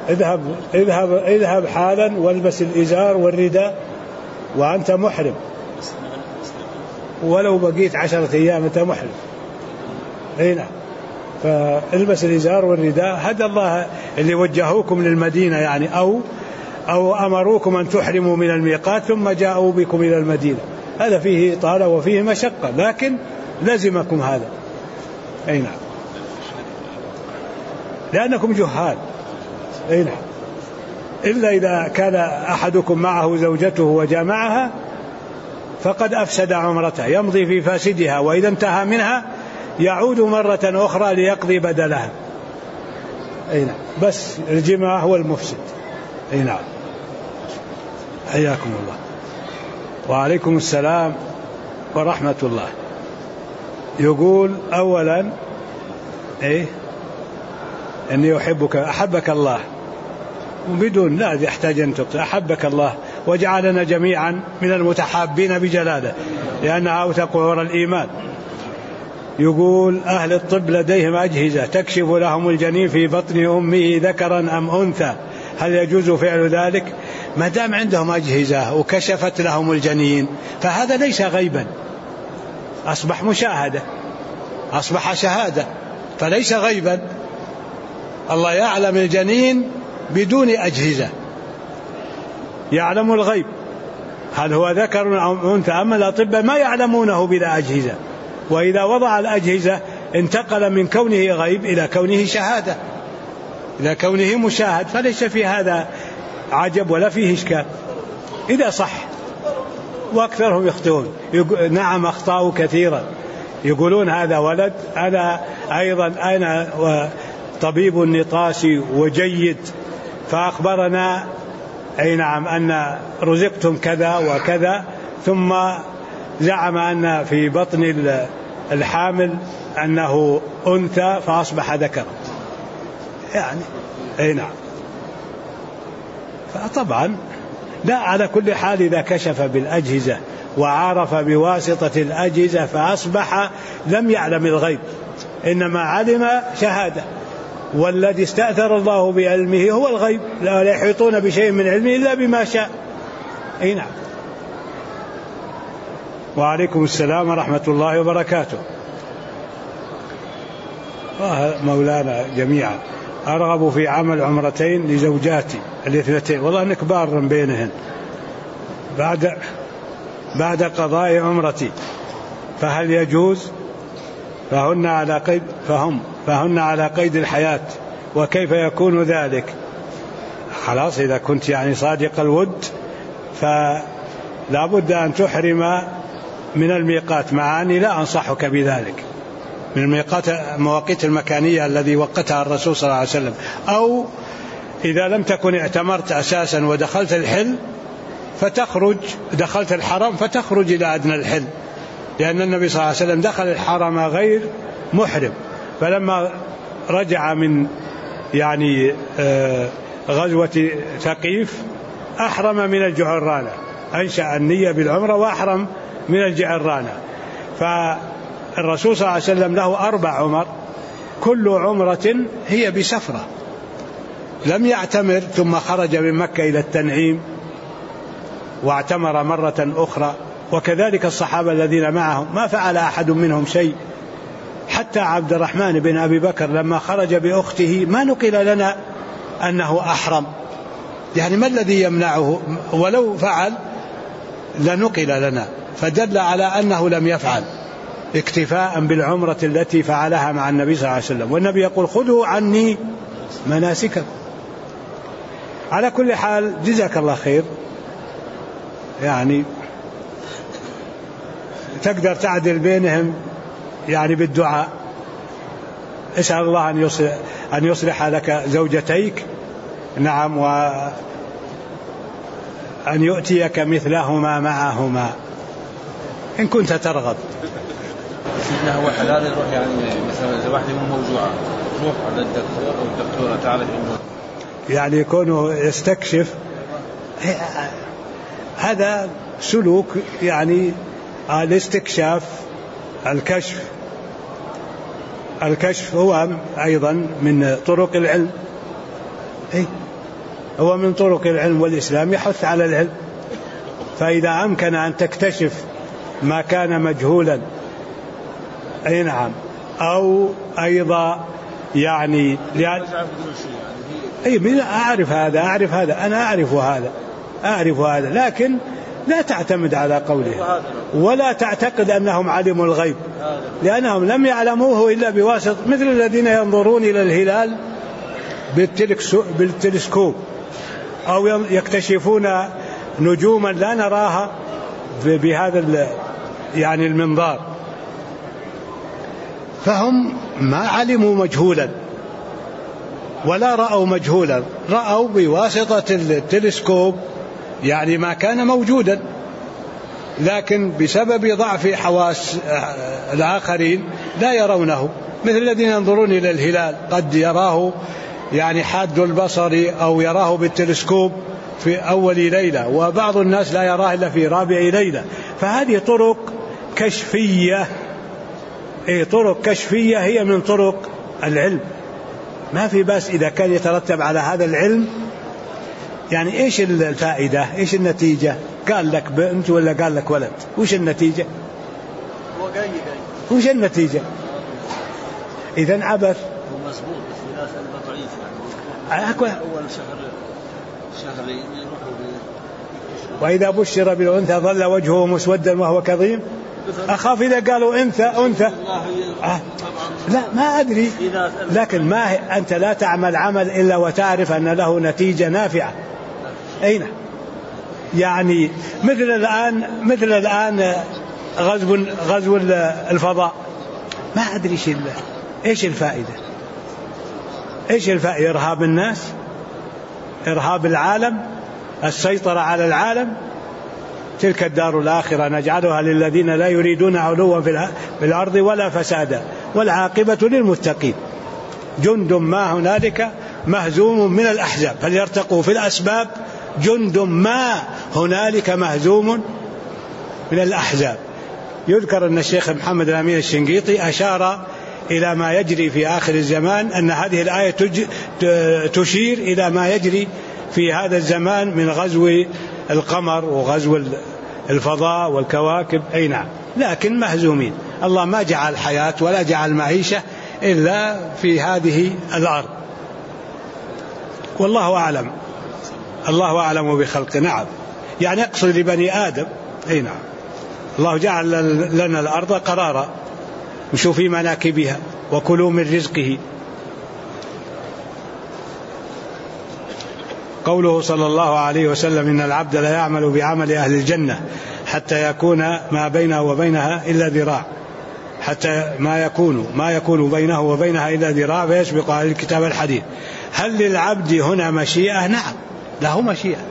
اذهب حالا والبس الإزار والرداء وأنت محرم، ولو بقيت 10 أيام أنت محرم. هنا فالبس الإزار والرداء. هذا الله اللي وجهوكم للمدينة يعني، أو أمروكم أن تحرموا من الميقات ثم جاءوا بكم إلى المدينة، هذا فيه طالة وفيه مشقة، لكن لزمكم هذا. أي نعم، لأنكم جهال. أي نعم، إلا إذا كان أحدكم معه زوجته وجامعها فقد أفسد عمرته، يمضي في فاسدها، وإذا انتهى منها يعود مرة أخرى ليقضي بدلها. أي نعم، بس الجماع هو المفسد. أي نعم، حياكم الله. وعليكم السلام ورحمة الله. يقول أولا أني أحبك، أحبك الله، وبدون لا يحتاج أن تقول أحبك الله وجعلنا جميعا من المتحابين بجلاله، لأنها أوثق عور الإيمان. يقول أهل الطب لديهم أجهزة تكشف لهم الجنين في بطن أمه ذكرا أم أنثى، هل يجوز فعل ذلك؟ ما دام عندهم أجهزة وكشفت لهم الجنين فهذا ليس غيبا، أصبح مشاهدة، أصبح شهادة، فليس غيبا. الله يعلم الجنين بدون أجهزة، يعلم الغيب هل هو ذكر أو أنثى، أما الأطباء ما يعلمونه بلا أجهزة، وإذا وضع الأجهزة انتقل من كونه غيب إلى كونه شهادة، إلى كونه مشاهد، فليس في هذا عجب ولا فيه إشكال إذا صح. وأكثرهم يخطئون، نعم أخطأوا كثيرا، يقولون هذا ولد. أنا أيضا طبيب نطاسي وجيد، فأخبرنا أي نعم أن رزقتم كذا وكذا، ثم زعم أن في بطن الحامل أنه أنثى فأصبح ذكر يعني. أي نعم، فطبعا لا، على كل حال إذا كشف بالأجهزة وعرف بواسطة الأجهزة فأصبح لم يعلم الغيب، إنما علم شهادة. والذي استأثر الله بعلمه هو الغيب، لا يحيطون بشيء من علمه إلا بما شاء. أي نعم. وعليكم السلام ورحمة الله وبركاته. مولانا جميعا، أرغب في عمل عمرتين لزوجاتي الاثنتين، والله إنك بار بينهن بعد قضاء عمرتي، فهل يجوز؟ فهن على قيد الحياة، وكيف يكون ذلك؟ خلاص، إذا كنت يعني صادق الود فلا بد أن تحرم من الميقات، مع أني لا أنصحك بذلك، من المواقيت المكانية الذي وقتها الرسول صلى الله عليه وسلم. أو إذا لم تكن اعتمرت أساسا ودخلت الحل دخلت الحرم فتخرج إلى أدنى الحل، لأن النبي صلى الله عليه وسلم دخل الحرم غير محرم، فلما رجع من يعني غزوة ثقيف أحرم من الجعرانة، أنشأ النية بالعمرة وأحرم من الجعرانة. فالرسول صلى الله عليه وسلم له 4 عمر، كل عمرة هي بسفرة، لم يعتمر ثم خرج من مكة إلى التنعيم واعتمر مرة أخرى، وكذلك الصحابة الذين معهم ما فعل أحد منهم شيء. حتى عبد الرحمن بن أبي بكر لما خرج بأخته ما نقل لنا أنه أحرم، يعني ما الذي يمنعه؟ ولو فعل لنقل لنا، فدل على أنه لم يفعل، اكتفاء بالعمرة التي فعلها مع النبي صلى الله عليه وسلم. والنبي يقول خذوا عني مناسككم. على كل حال جزاك الله خير، يعني تقدر تعدل بينهم يعني بالدعاء، اسأل الله أن يصلح لك زوجتيك، نعم، وأن يؤتيك مثلهما معهما إن كنت ترغب. سيدنا هو حلال يروح، يعني مثلا إذا واحدة مو موجوعة تروح على الدكتور أو الدكتورة تعرف إنه يعني يكونه يستكشف، هذا سلوك يعني الاستكشاف. الكشف هو أيضا من طرق العلم، هو من طرق العلم، والإسلام يحث على العلم. فإذا أمكن أن تكتشف ما كان مجهولا، أي نعم، أو أيضا يعني أعرف هذا أنا أعرف هذا، لكن لا تعتمد على قوله، ولا تعتقد أنهم علموا الغيب، لأنهم لم يعلموه إلا بواسطة، مثل الذين ينظرون إلى الهلال بالتلسكوب، أو يكتشفون نجوما لا نراها بهذا يعني المنظار، فهم ما علموا مجهولا ولا رأوا مجهولا، رأوا بواسطة التلسكوب يعني ما كان موجودا، لكن بسبب ضعف حواس الآخرين لا يرونه، مثل الذين ينظرون إلى الهلال قد يراه يعني حاد البصر أو يراه بالتلسكوب في أول ليلة، وبعض الناس لا يراه إلا في رابع ليلة. فهذه طرق كشفية، طرق كشفية هي من طرق العلم، ما في بس إذا كان يترتب على هذا العلم يعني إيش الفائدة، إيش النتيجة؟ قال لك بنت ولا قال لك ولد، وش النتيجة؟ وش النتيجة؟ إذن عبث. مظبوط، بس الناس ضعيف يعني أول شهرين وإذا بشر بالأنثى ظل وجهه مسودا وهو كظيم، أخاف إذا قالوا أنثى لا ما أدري، لكن ما أنت لا تعمل عمل إلا وتعرف أن له نتيجة نافعة. أين يعني مثل الآن غزو الفضاء، ما أدري إيش الفائدة؟ إيش الفائدة؟ إرهاب الناس، إرهاب العالم، السيطرة على العالم. تلك الدار الآخرة نجعلها للذين لا يريدون علوا في الأرض ولا فسادا والعاقبة للمتقين. جند ما هنالك مهزوم من الأحزاب فليرتقوا في الأسباب، جند ما هنالك مهزوم من الأحزاب. يذكر أن الشيخ محمد الأمين الشنقيطي أشار إلى ما يجري في آخر الزمان، أن هذه الآية تشير إلى ما يجري في هذا الزمان من غزو القمر وغزو الفضاء والكواكب. أي نعم، لكن مهزومين. الله ما جعل حياة ولا جعل معيشة إلا في هذه الأرض، والله أعلم. الله أعلم بخلقه. نعم، يعني يقصد لبني آدم. أي نعم، الله جعل لنا الأرض قرارا وشوف في مناكبها وكلوا من رزقه. قوله صلى الله عليه وسلم إن العبد لا يعمل بعمل أهل الجنة حتى يكون ما بينه وبينها إلا ذراع، حتى ما يكون بينه وبينها إلا ذراع فيسبق على الكتاب الحديث. هل للعبد هنا مشيئة؟ نعم، له مشيئة،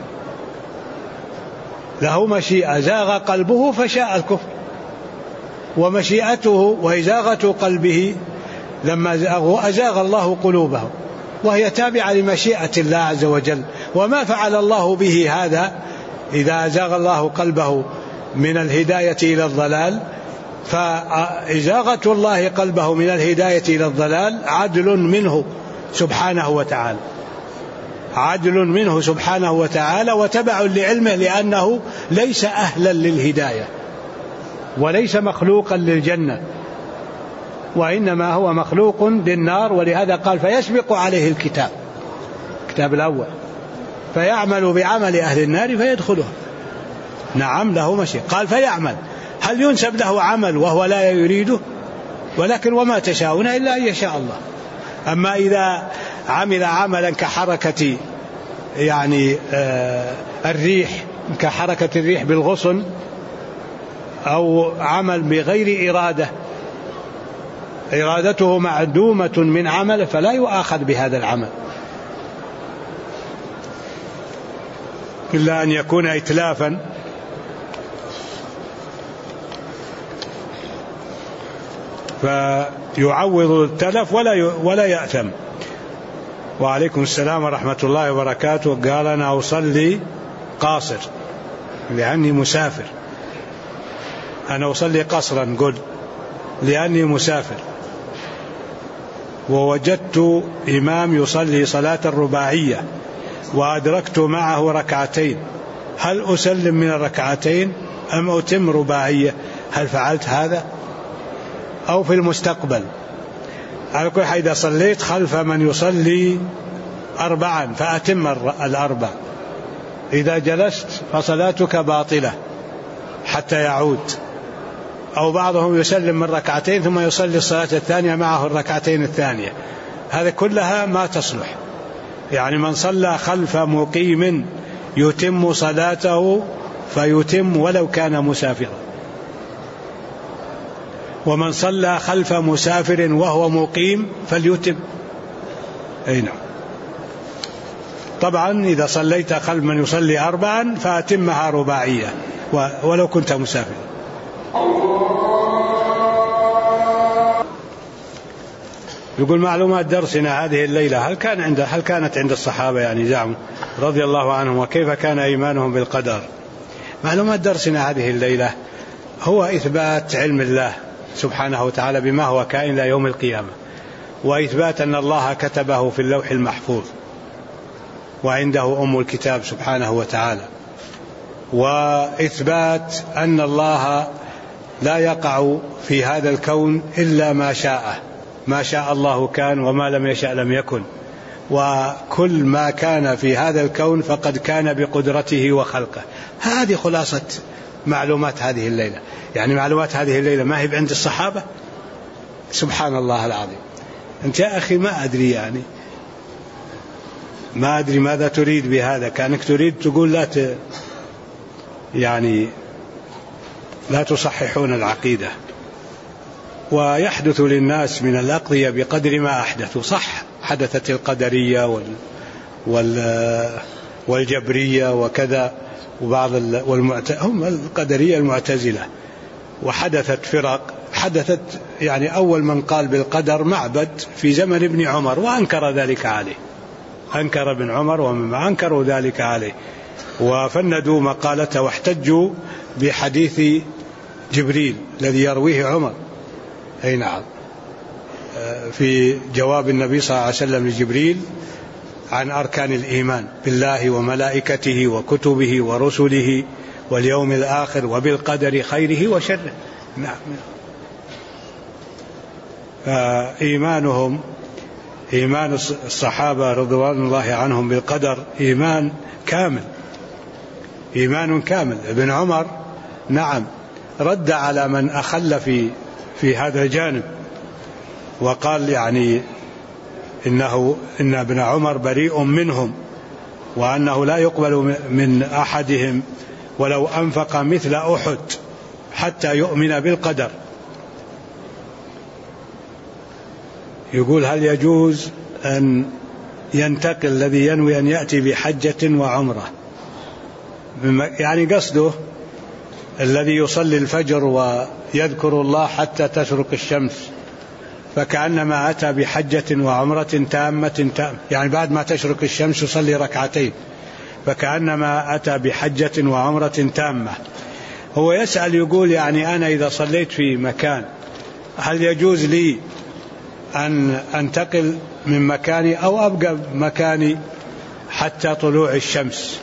له مشيئة. زاغ قلبه فشاء الكفر، ومشيئته وإزاغة قلبه لما زاغوا أزاغ الله قلوبه، وهي تابعة لمشيئة الله عز وجل. وما فعل الله به هذا إذا أزاغ الله قلبه من الهداية إلى الضلال، فإزاغة الله قلبه من الهداية إلى الضلال عدل منه سبحانه وتعالى، عدل منه سبحانه وتعالى، وتبع لعلمه، لأنه ليس أهلا للهداية وليس مخلوقا للجنة، وإنما هو مخلوق للنار. ولهذا قال فيسبق عليه الكتاب الأول فيعمل بعمل أهل النار فيدخلها. نعم، له مشيئة. قال فيعمل، هل ينسب له عمل وهو لا يريده؟ ولكن وما تشاءون إلا أن يشاء الله. أما إذا عمل عملا كحركة الريح، كحركة الريح بالغصن، أو عمل بغير إرادته معدومة من عمل، فلا يؤاخذ بهذا العمل إلا أن يكون إتلافا. فيعوض التلف ولا يأثم. وعليكم السلام ورحمة الله وبركاته. قال أنا أصلي قاصر لأني مسافر. أنا أصلي قصرا قل لأني مسافر، ووجدت إمام يصلي صلاة الرباعية وأدركت معه ركعتين، هل أسلم من الركعتين أم أتم رباعية؟ هل فعلت هذا أو في المستقبل؟ على كل حال إذا صليت خلف من يصلي 4 فأتم 4. إذا جلست فصلاتك باطلة حتى يعود. أو بعضهم يسلم من ركعتين ثم يصلي الصلاة الثانية معه الركعتين الثانية، هذا كلها ما تصلح. يعني من صلى خلف مقيم يتم صلاته فيتم ولو كان مسافرا، ومن صلى خلف مسافر وهو مقيم فليتم. أي نعم. طبعا إذا صليت خلف من يصلي 4 فأتمها رباعية ولو كنت مسافر. يقول معلومات درسنا هذه الليلة هل كانت عند الصحابة زعموا رضي الله عنهم، وكيف كان إيمانهم بالقدر؟ معلومات درسنا هذه الليلة هو إثبات علم الله سبحانه وتعالى بما هو كائن إلى يوم القيامة، وإثبات أن الله كتبه في اللوح المحفوظ وعنده أم الكتاب سبحانه وتعالى، وإثبات أن الله لا يقع في هذا الكون إلا ما شاء، ما شاء الله كان وما لم يشأ لم يكن، وكل ما كان في هذا الكون فقد كان بقدرته وخلقه. هذه خلاصة معلومات هذه الليلة. معلومات هذه الليلة ما هي عند الصحابة؟ سبحان الله العظيم. أنت يا أخي ما أدري ما أدري ماذا تريد بهذا. كأنك تريد تقول لا تصححون العقيدة. ويحدث للناس من الأقضية بقدر ما أحدثوا. صح، حدثت القدرية والجبرية وكذا، وبعض هم القدرية المعتزلة، وحدثت فرق. حدثت أول من قال بالقدر معبد في زمن ابن عمر وأنكر ذلك عليه، أنكر ابن عمر ومن أنكروا ذلك عليه، وفندوا مقالته واحتجوا بحديث جبريل الذي يرويه عمر. أي نعم. في جواب النبي صلى الله عليه وسلم لجبريل عن أركان الإيمان بالله وملائكته وكتبه ورسله واليوم الآخر وبالقدر خيره وشره. نعم. فإيمانهم إيمان الصحابة رضوان الله عنهم بالقدر إيمان كامل، إيمان كامل. ابن عمر نعم رد على من أخل في هذا الجانب وقال يعني إن ابن عمر بريء منهم، وأنه لا يقبل من أحدهم ولو أنفق مثل أحد حتى يؤمن بالقدر. يقول هل يجوز أن ينتقل الذي ينوي أن يأتي بحجة وعمرة، يعني قصده الذي يصلي الفجر ويذكر الله حتى تشرق الشمس، فكأنما أتى بحجة وعمرة تامة، يعني بعد ما تشرق الشمس يصلي ركعتين، فكأنما أتى بحجة وعمرة تامة. هو يسأل يقول يعني أنا إذا صليت في مكان هل يجوز لي أن أنتقل من مكاني أو أبقى مكاني حتى طلوع الشمس؟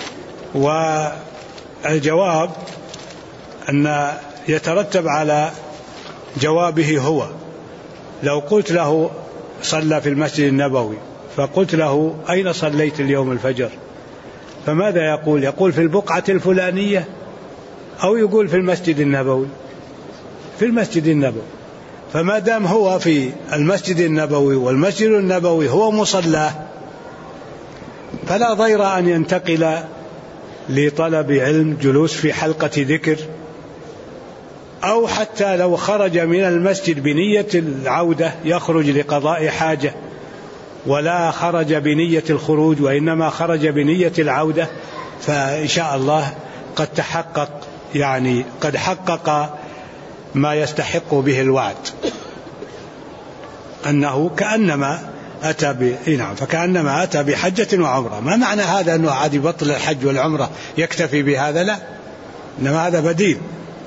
والجواب أن يترتب على جوابه هو. لو قلت له صلى في المسجد النبوي فقلت له أين صليت اليوم الفجر، فماذا يقول؟ يقول في البقعة الفلانية، أو يقول في المسجد النبوي. في المسجد النبوي. فما دام هو في المسجد النبوي والمسجد النبوي هو مصلاه فلا ضير أن ينتقل لطلب علم، جلوس في حلقة ذكر، أو حتى لو خرج من المسجد بنية العودة يخرج لقضاء حاجة ولا خرج بنية الخروج وإنما خرج بنية العودة، فإن شاء الله قد تحقق، يعني قد حقق ما يستحق به الوعد، أنه كأنما أتى فكأنما أتى بحجة وعمرة. ما معنى هذا أنه عاد يبطل الحج والعمرة يكتفي بهذا؟ لا، إنما هذا بديل.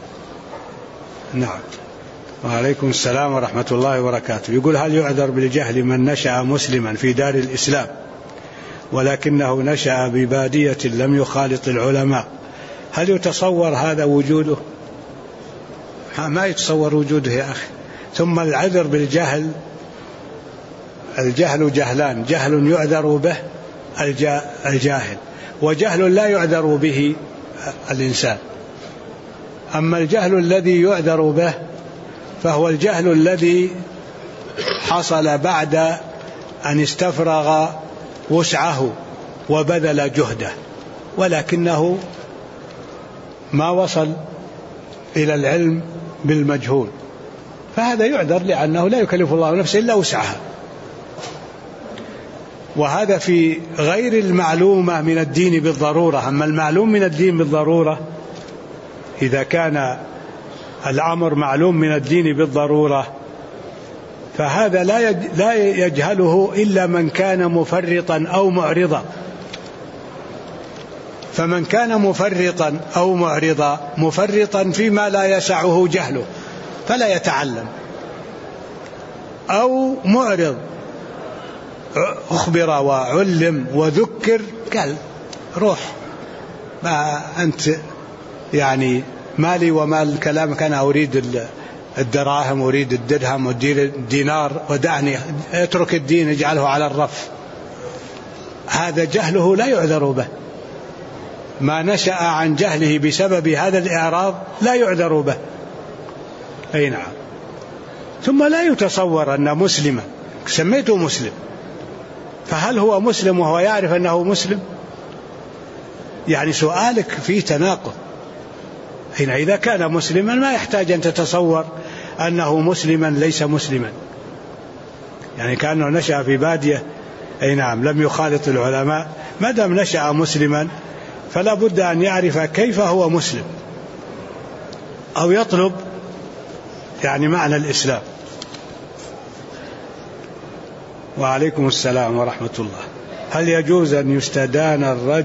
نعم. وعليكم السلام ورحمة الله وبركاته. يقول هل يعذر بالجهل من نشأ مسلما في دار الإسلام ولكنه نشأ ببادية لم يخالط العلماء، هل يتصور هذا وجوده؟ ما يتصور وجوده يا أخي. ثم العذر بالجهل، الجهل جهلان: جهل يعذر به الجاهل، وجهل لا يعذر به الإنسان. أما الجهل الذي يعذر به فهو الجهل الذي حصل بعد أن استفرغ وسعه وبذل جهده، ولكنه ما وصل إلى العلم بالمجهول، فهذا يعذر لأنه لا يكلف الله نفسا إلا وسعها. وهذا في غير المعلومة من الدين بالضرورة. أما المعلوم من الدين بالضرورة، إذا كان الأمر معلوم من الدين بالضرورة فهذا لا يجهله إلا من كان مفرطا أو معرضا. فمن كان مفرطا أو معرضا، مفرطا فيما لا يسعه جهله فلا يتعلم، أو معرض أخبر وعلم وذكر قال روح، ما أنت يعني مالي ومال كلامك، أنا أريد الدراهم، أريد الدرهم والدينار، ودعني اترك الدين اجعله على الرف. هذا جهله لا يعذر به. ما نشأ عن جهله بسبب هذا الإعراض لا يعذر به. أي نعم. ثم لا يتصور أن مسلما سميته مسلم، فهل هو مسلم وهو يعرف أنه مسلم؟ يعني سؤالك فيه تناقض. هنا إذا كان مسلما ما يحتاج أن تتصور أنه مسلما ليس مسلما، يعني كأنه نشأ في بادية، أي نعم، لم يخالط العلماء. ما دام نشأ مسلما فلا بد أن يعرف كيف هو مسلم، أو يطلب يعني معنى الإسلام. وعليكم السلام ورحمة الله. هل يجوز أن يستدين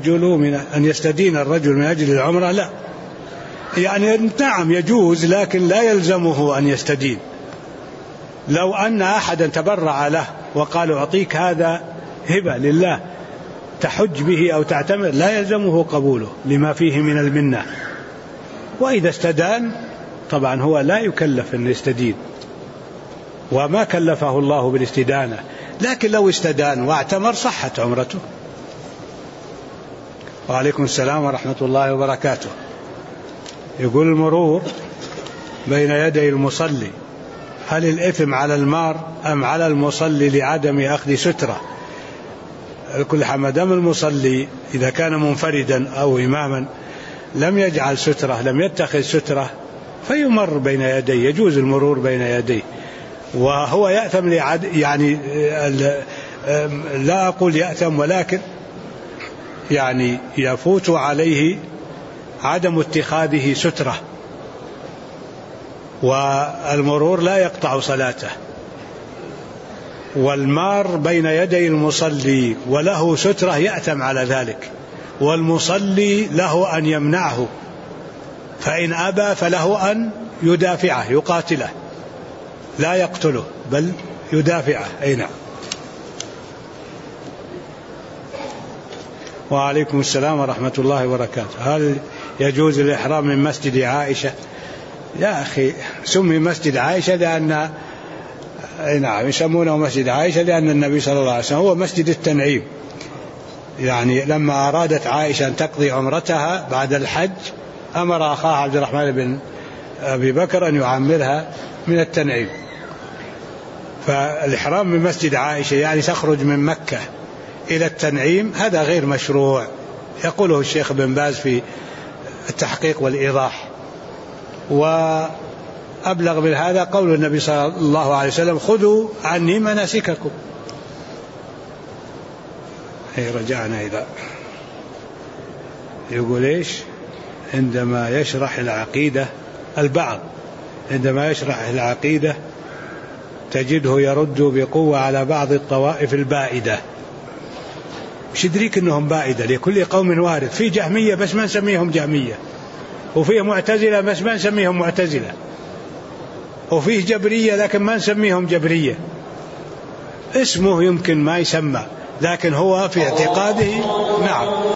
الرجل من أجل العمرة؟ لا، يعني نعم يجوز، لكن لا يلزمه أن يستدين. لو أن أحدا تبرع له وقال أعطيك هذا هبة لله تحج به أو تعتمر لا يلزمه قبوله لما فيه من المنة. وإذا استدان طبعا هو لا يكلف أن يستدين وما كلفه الله بالاستدانة، لكن لو استدان واعتمر صحت عمرته. وعليكم السلام ورحمة الله وبركاته. يقول المرور بين يدي المصلي هل الإثم على المار أم على المصلي لعدم أخذ سترة؟ كل حمدام المصلي إذا كان منفردا أو إماما لم يجعل سترة لم يتخذ سترة فيمر بين يديه، يجوز المرور بين يديه، وهو يأثم يعني لا أقول يأثم ولكن يعني يفوت عليه عدم اتخاذه سترة، والمرور لا يقطع صلاته. والمار بين يدي المصلي وله سترة يأثم على ذلك، والمصلي له أن يمنعه، فإن أبى فله أن يدافعه يقاتله لا يقتله بل يدافعه. أي نعم. وعليكم السلام ورحمة الله وبركاته. هل يجوز الإحرام من مسجد عائشة؟ يا أخي سمي مسجد عائشة لأن نعم يسمونه مسجد عائشة لأن النبي صلى الله عليه وسلم هو مسجد التنعيم، يعني لما أرادت عائشة أن تقضي عمرتها بعد الحج أمر أخاه عبد الرحمن بن أبي بكر أن يعمرها من التنعيم. فالإحرام من مسجد عائشة يعني تخرج من مكة إلى التنعيم هذا غير مشروع، يقوله الشيخ بن باز في التحقيق والإيضاح. وأبلغ من هذا قول النبي صلى الله عليه وسلم خذوا عني مناسككم. رجعنا إلى يقول إيش عندما يشرح العقيدة البعض عندما يشرح العقيدة تجده يرد بقوة على بعض الطوائف البائدة. مش يدريك أنهم بائدة، لكل قوم وارد. في جهمية بس ما نسميهم جهمية، وفيه معتزلة بس ما نسميهم معتزلة، وفيه جبرية لكن ما نسميهم جبرية. اسمه يمكن ما يسمى لكن هو في اعتقاده نعم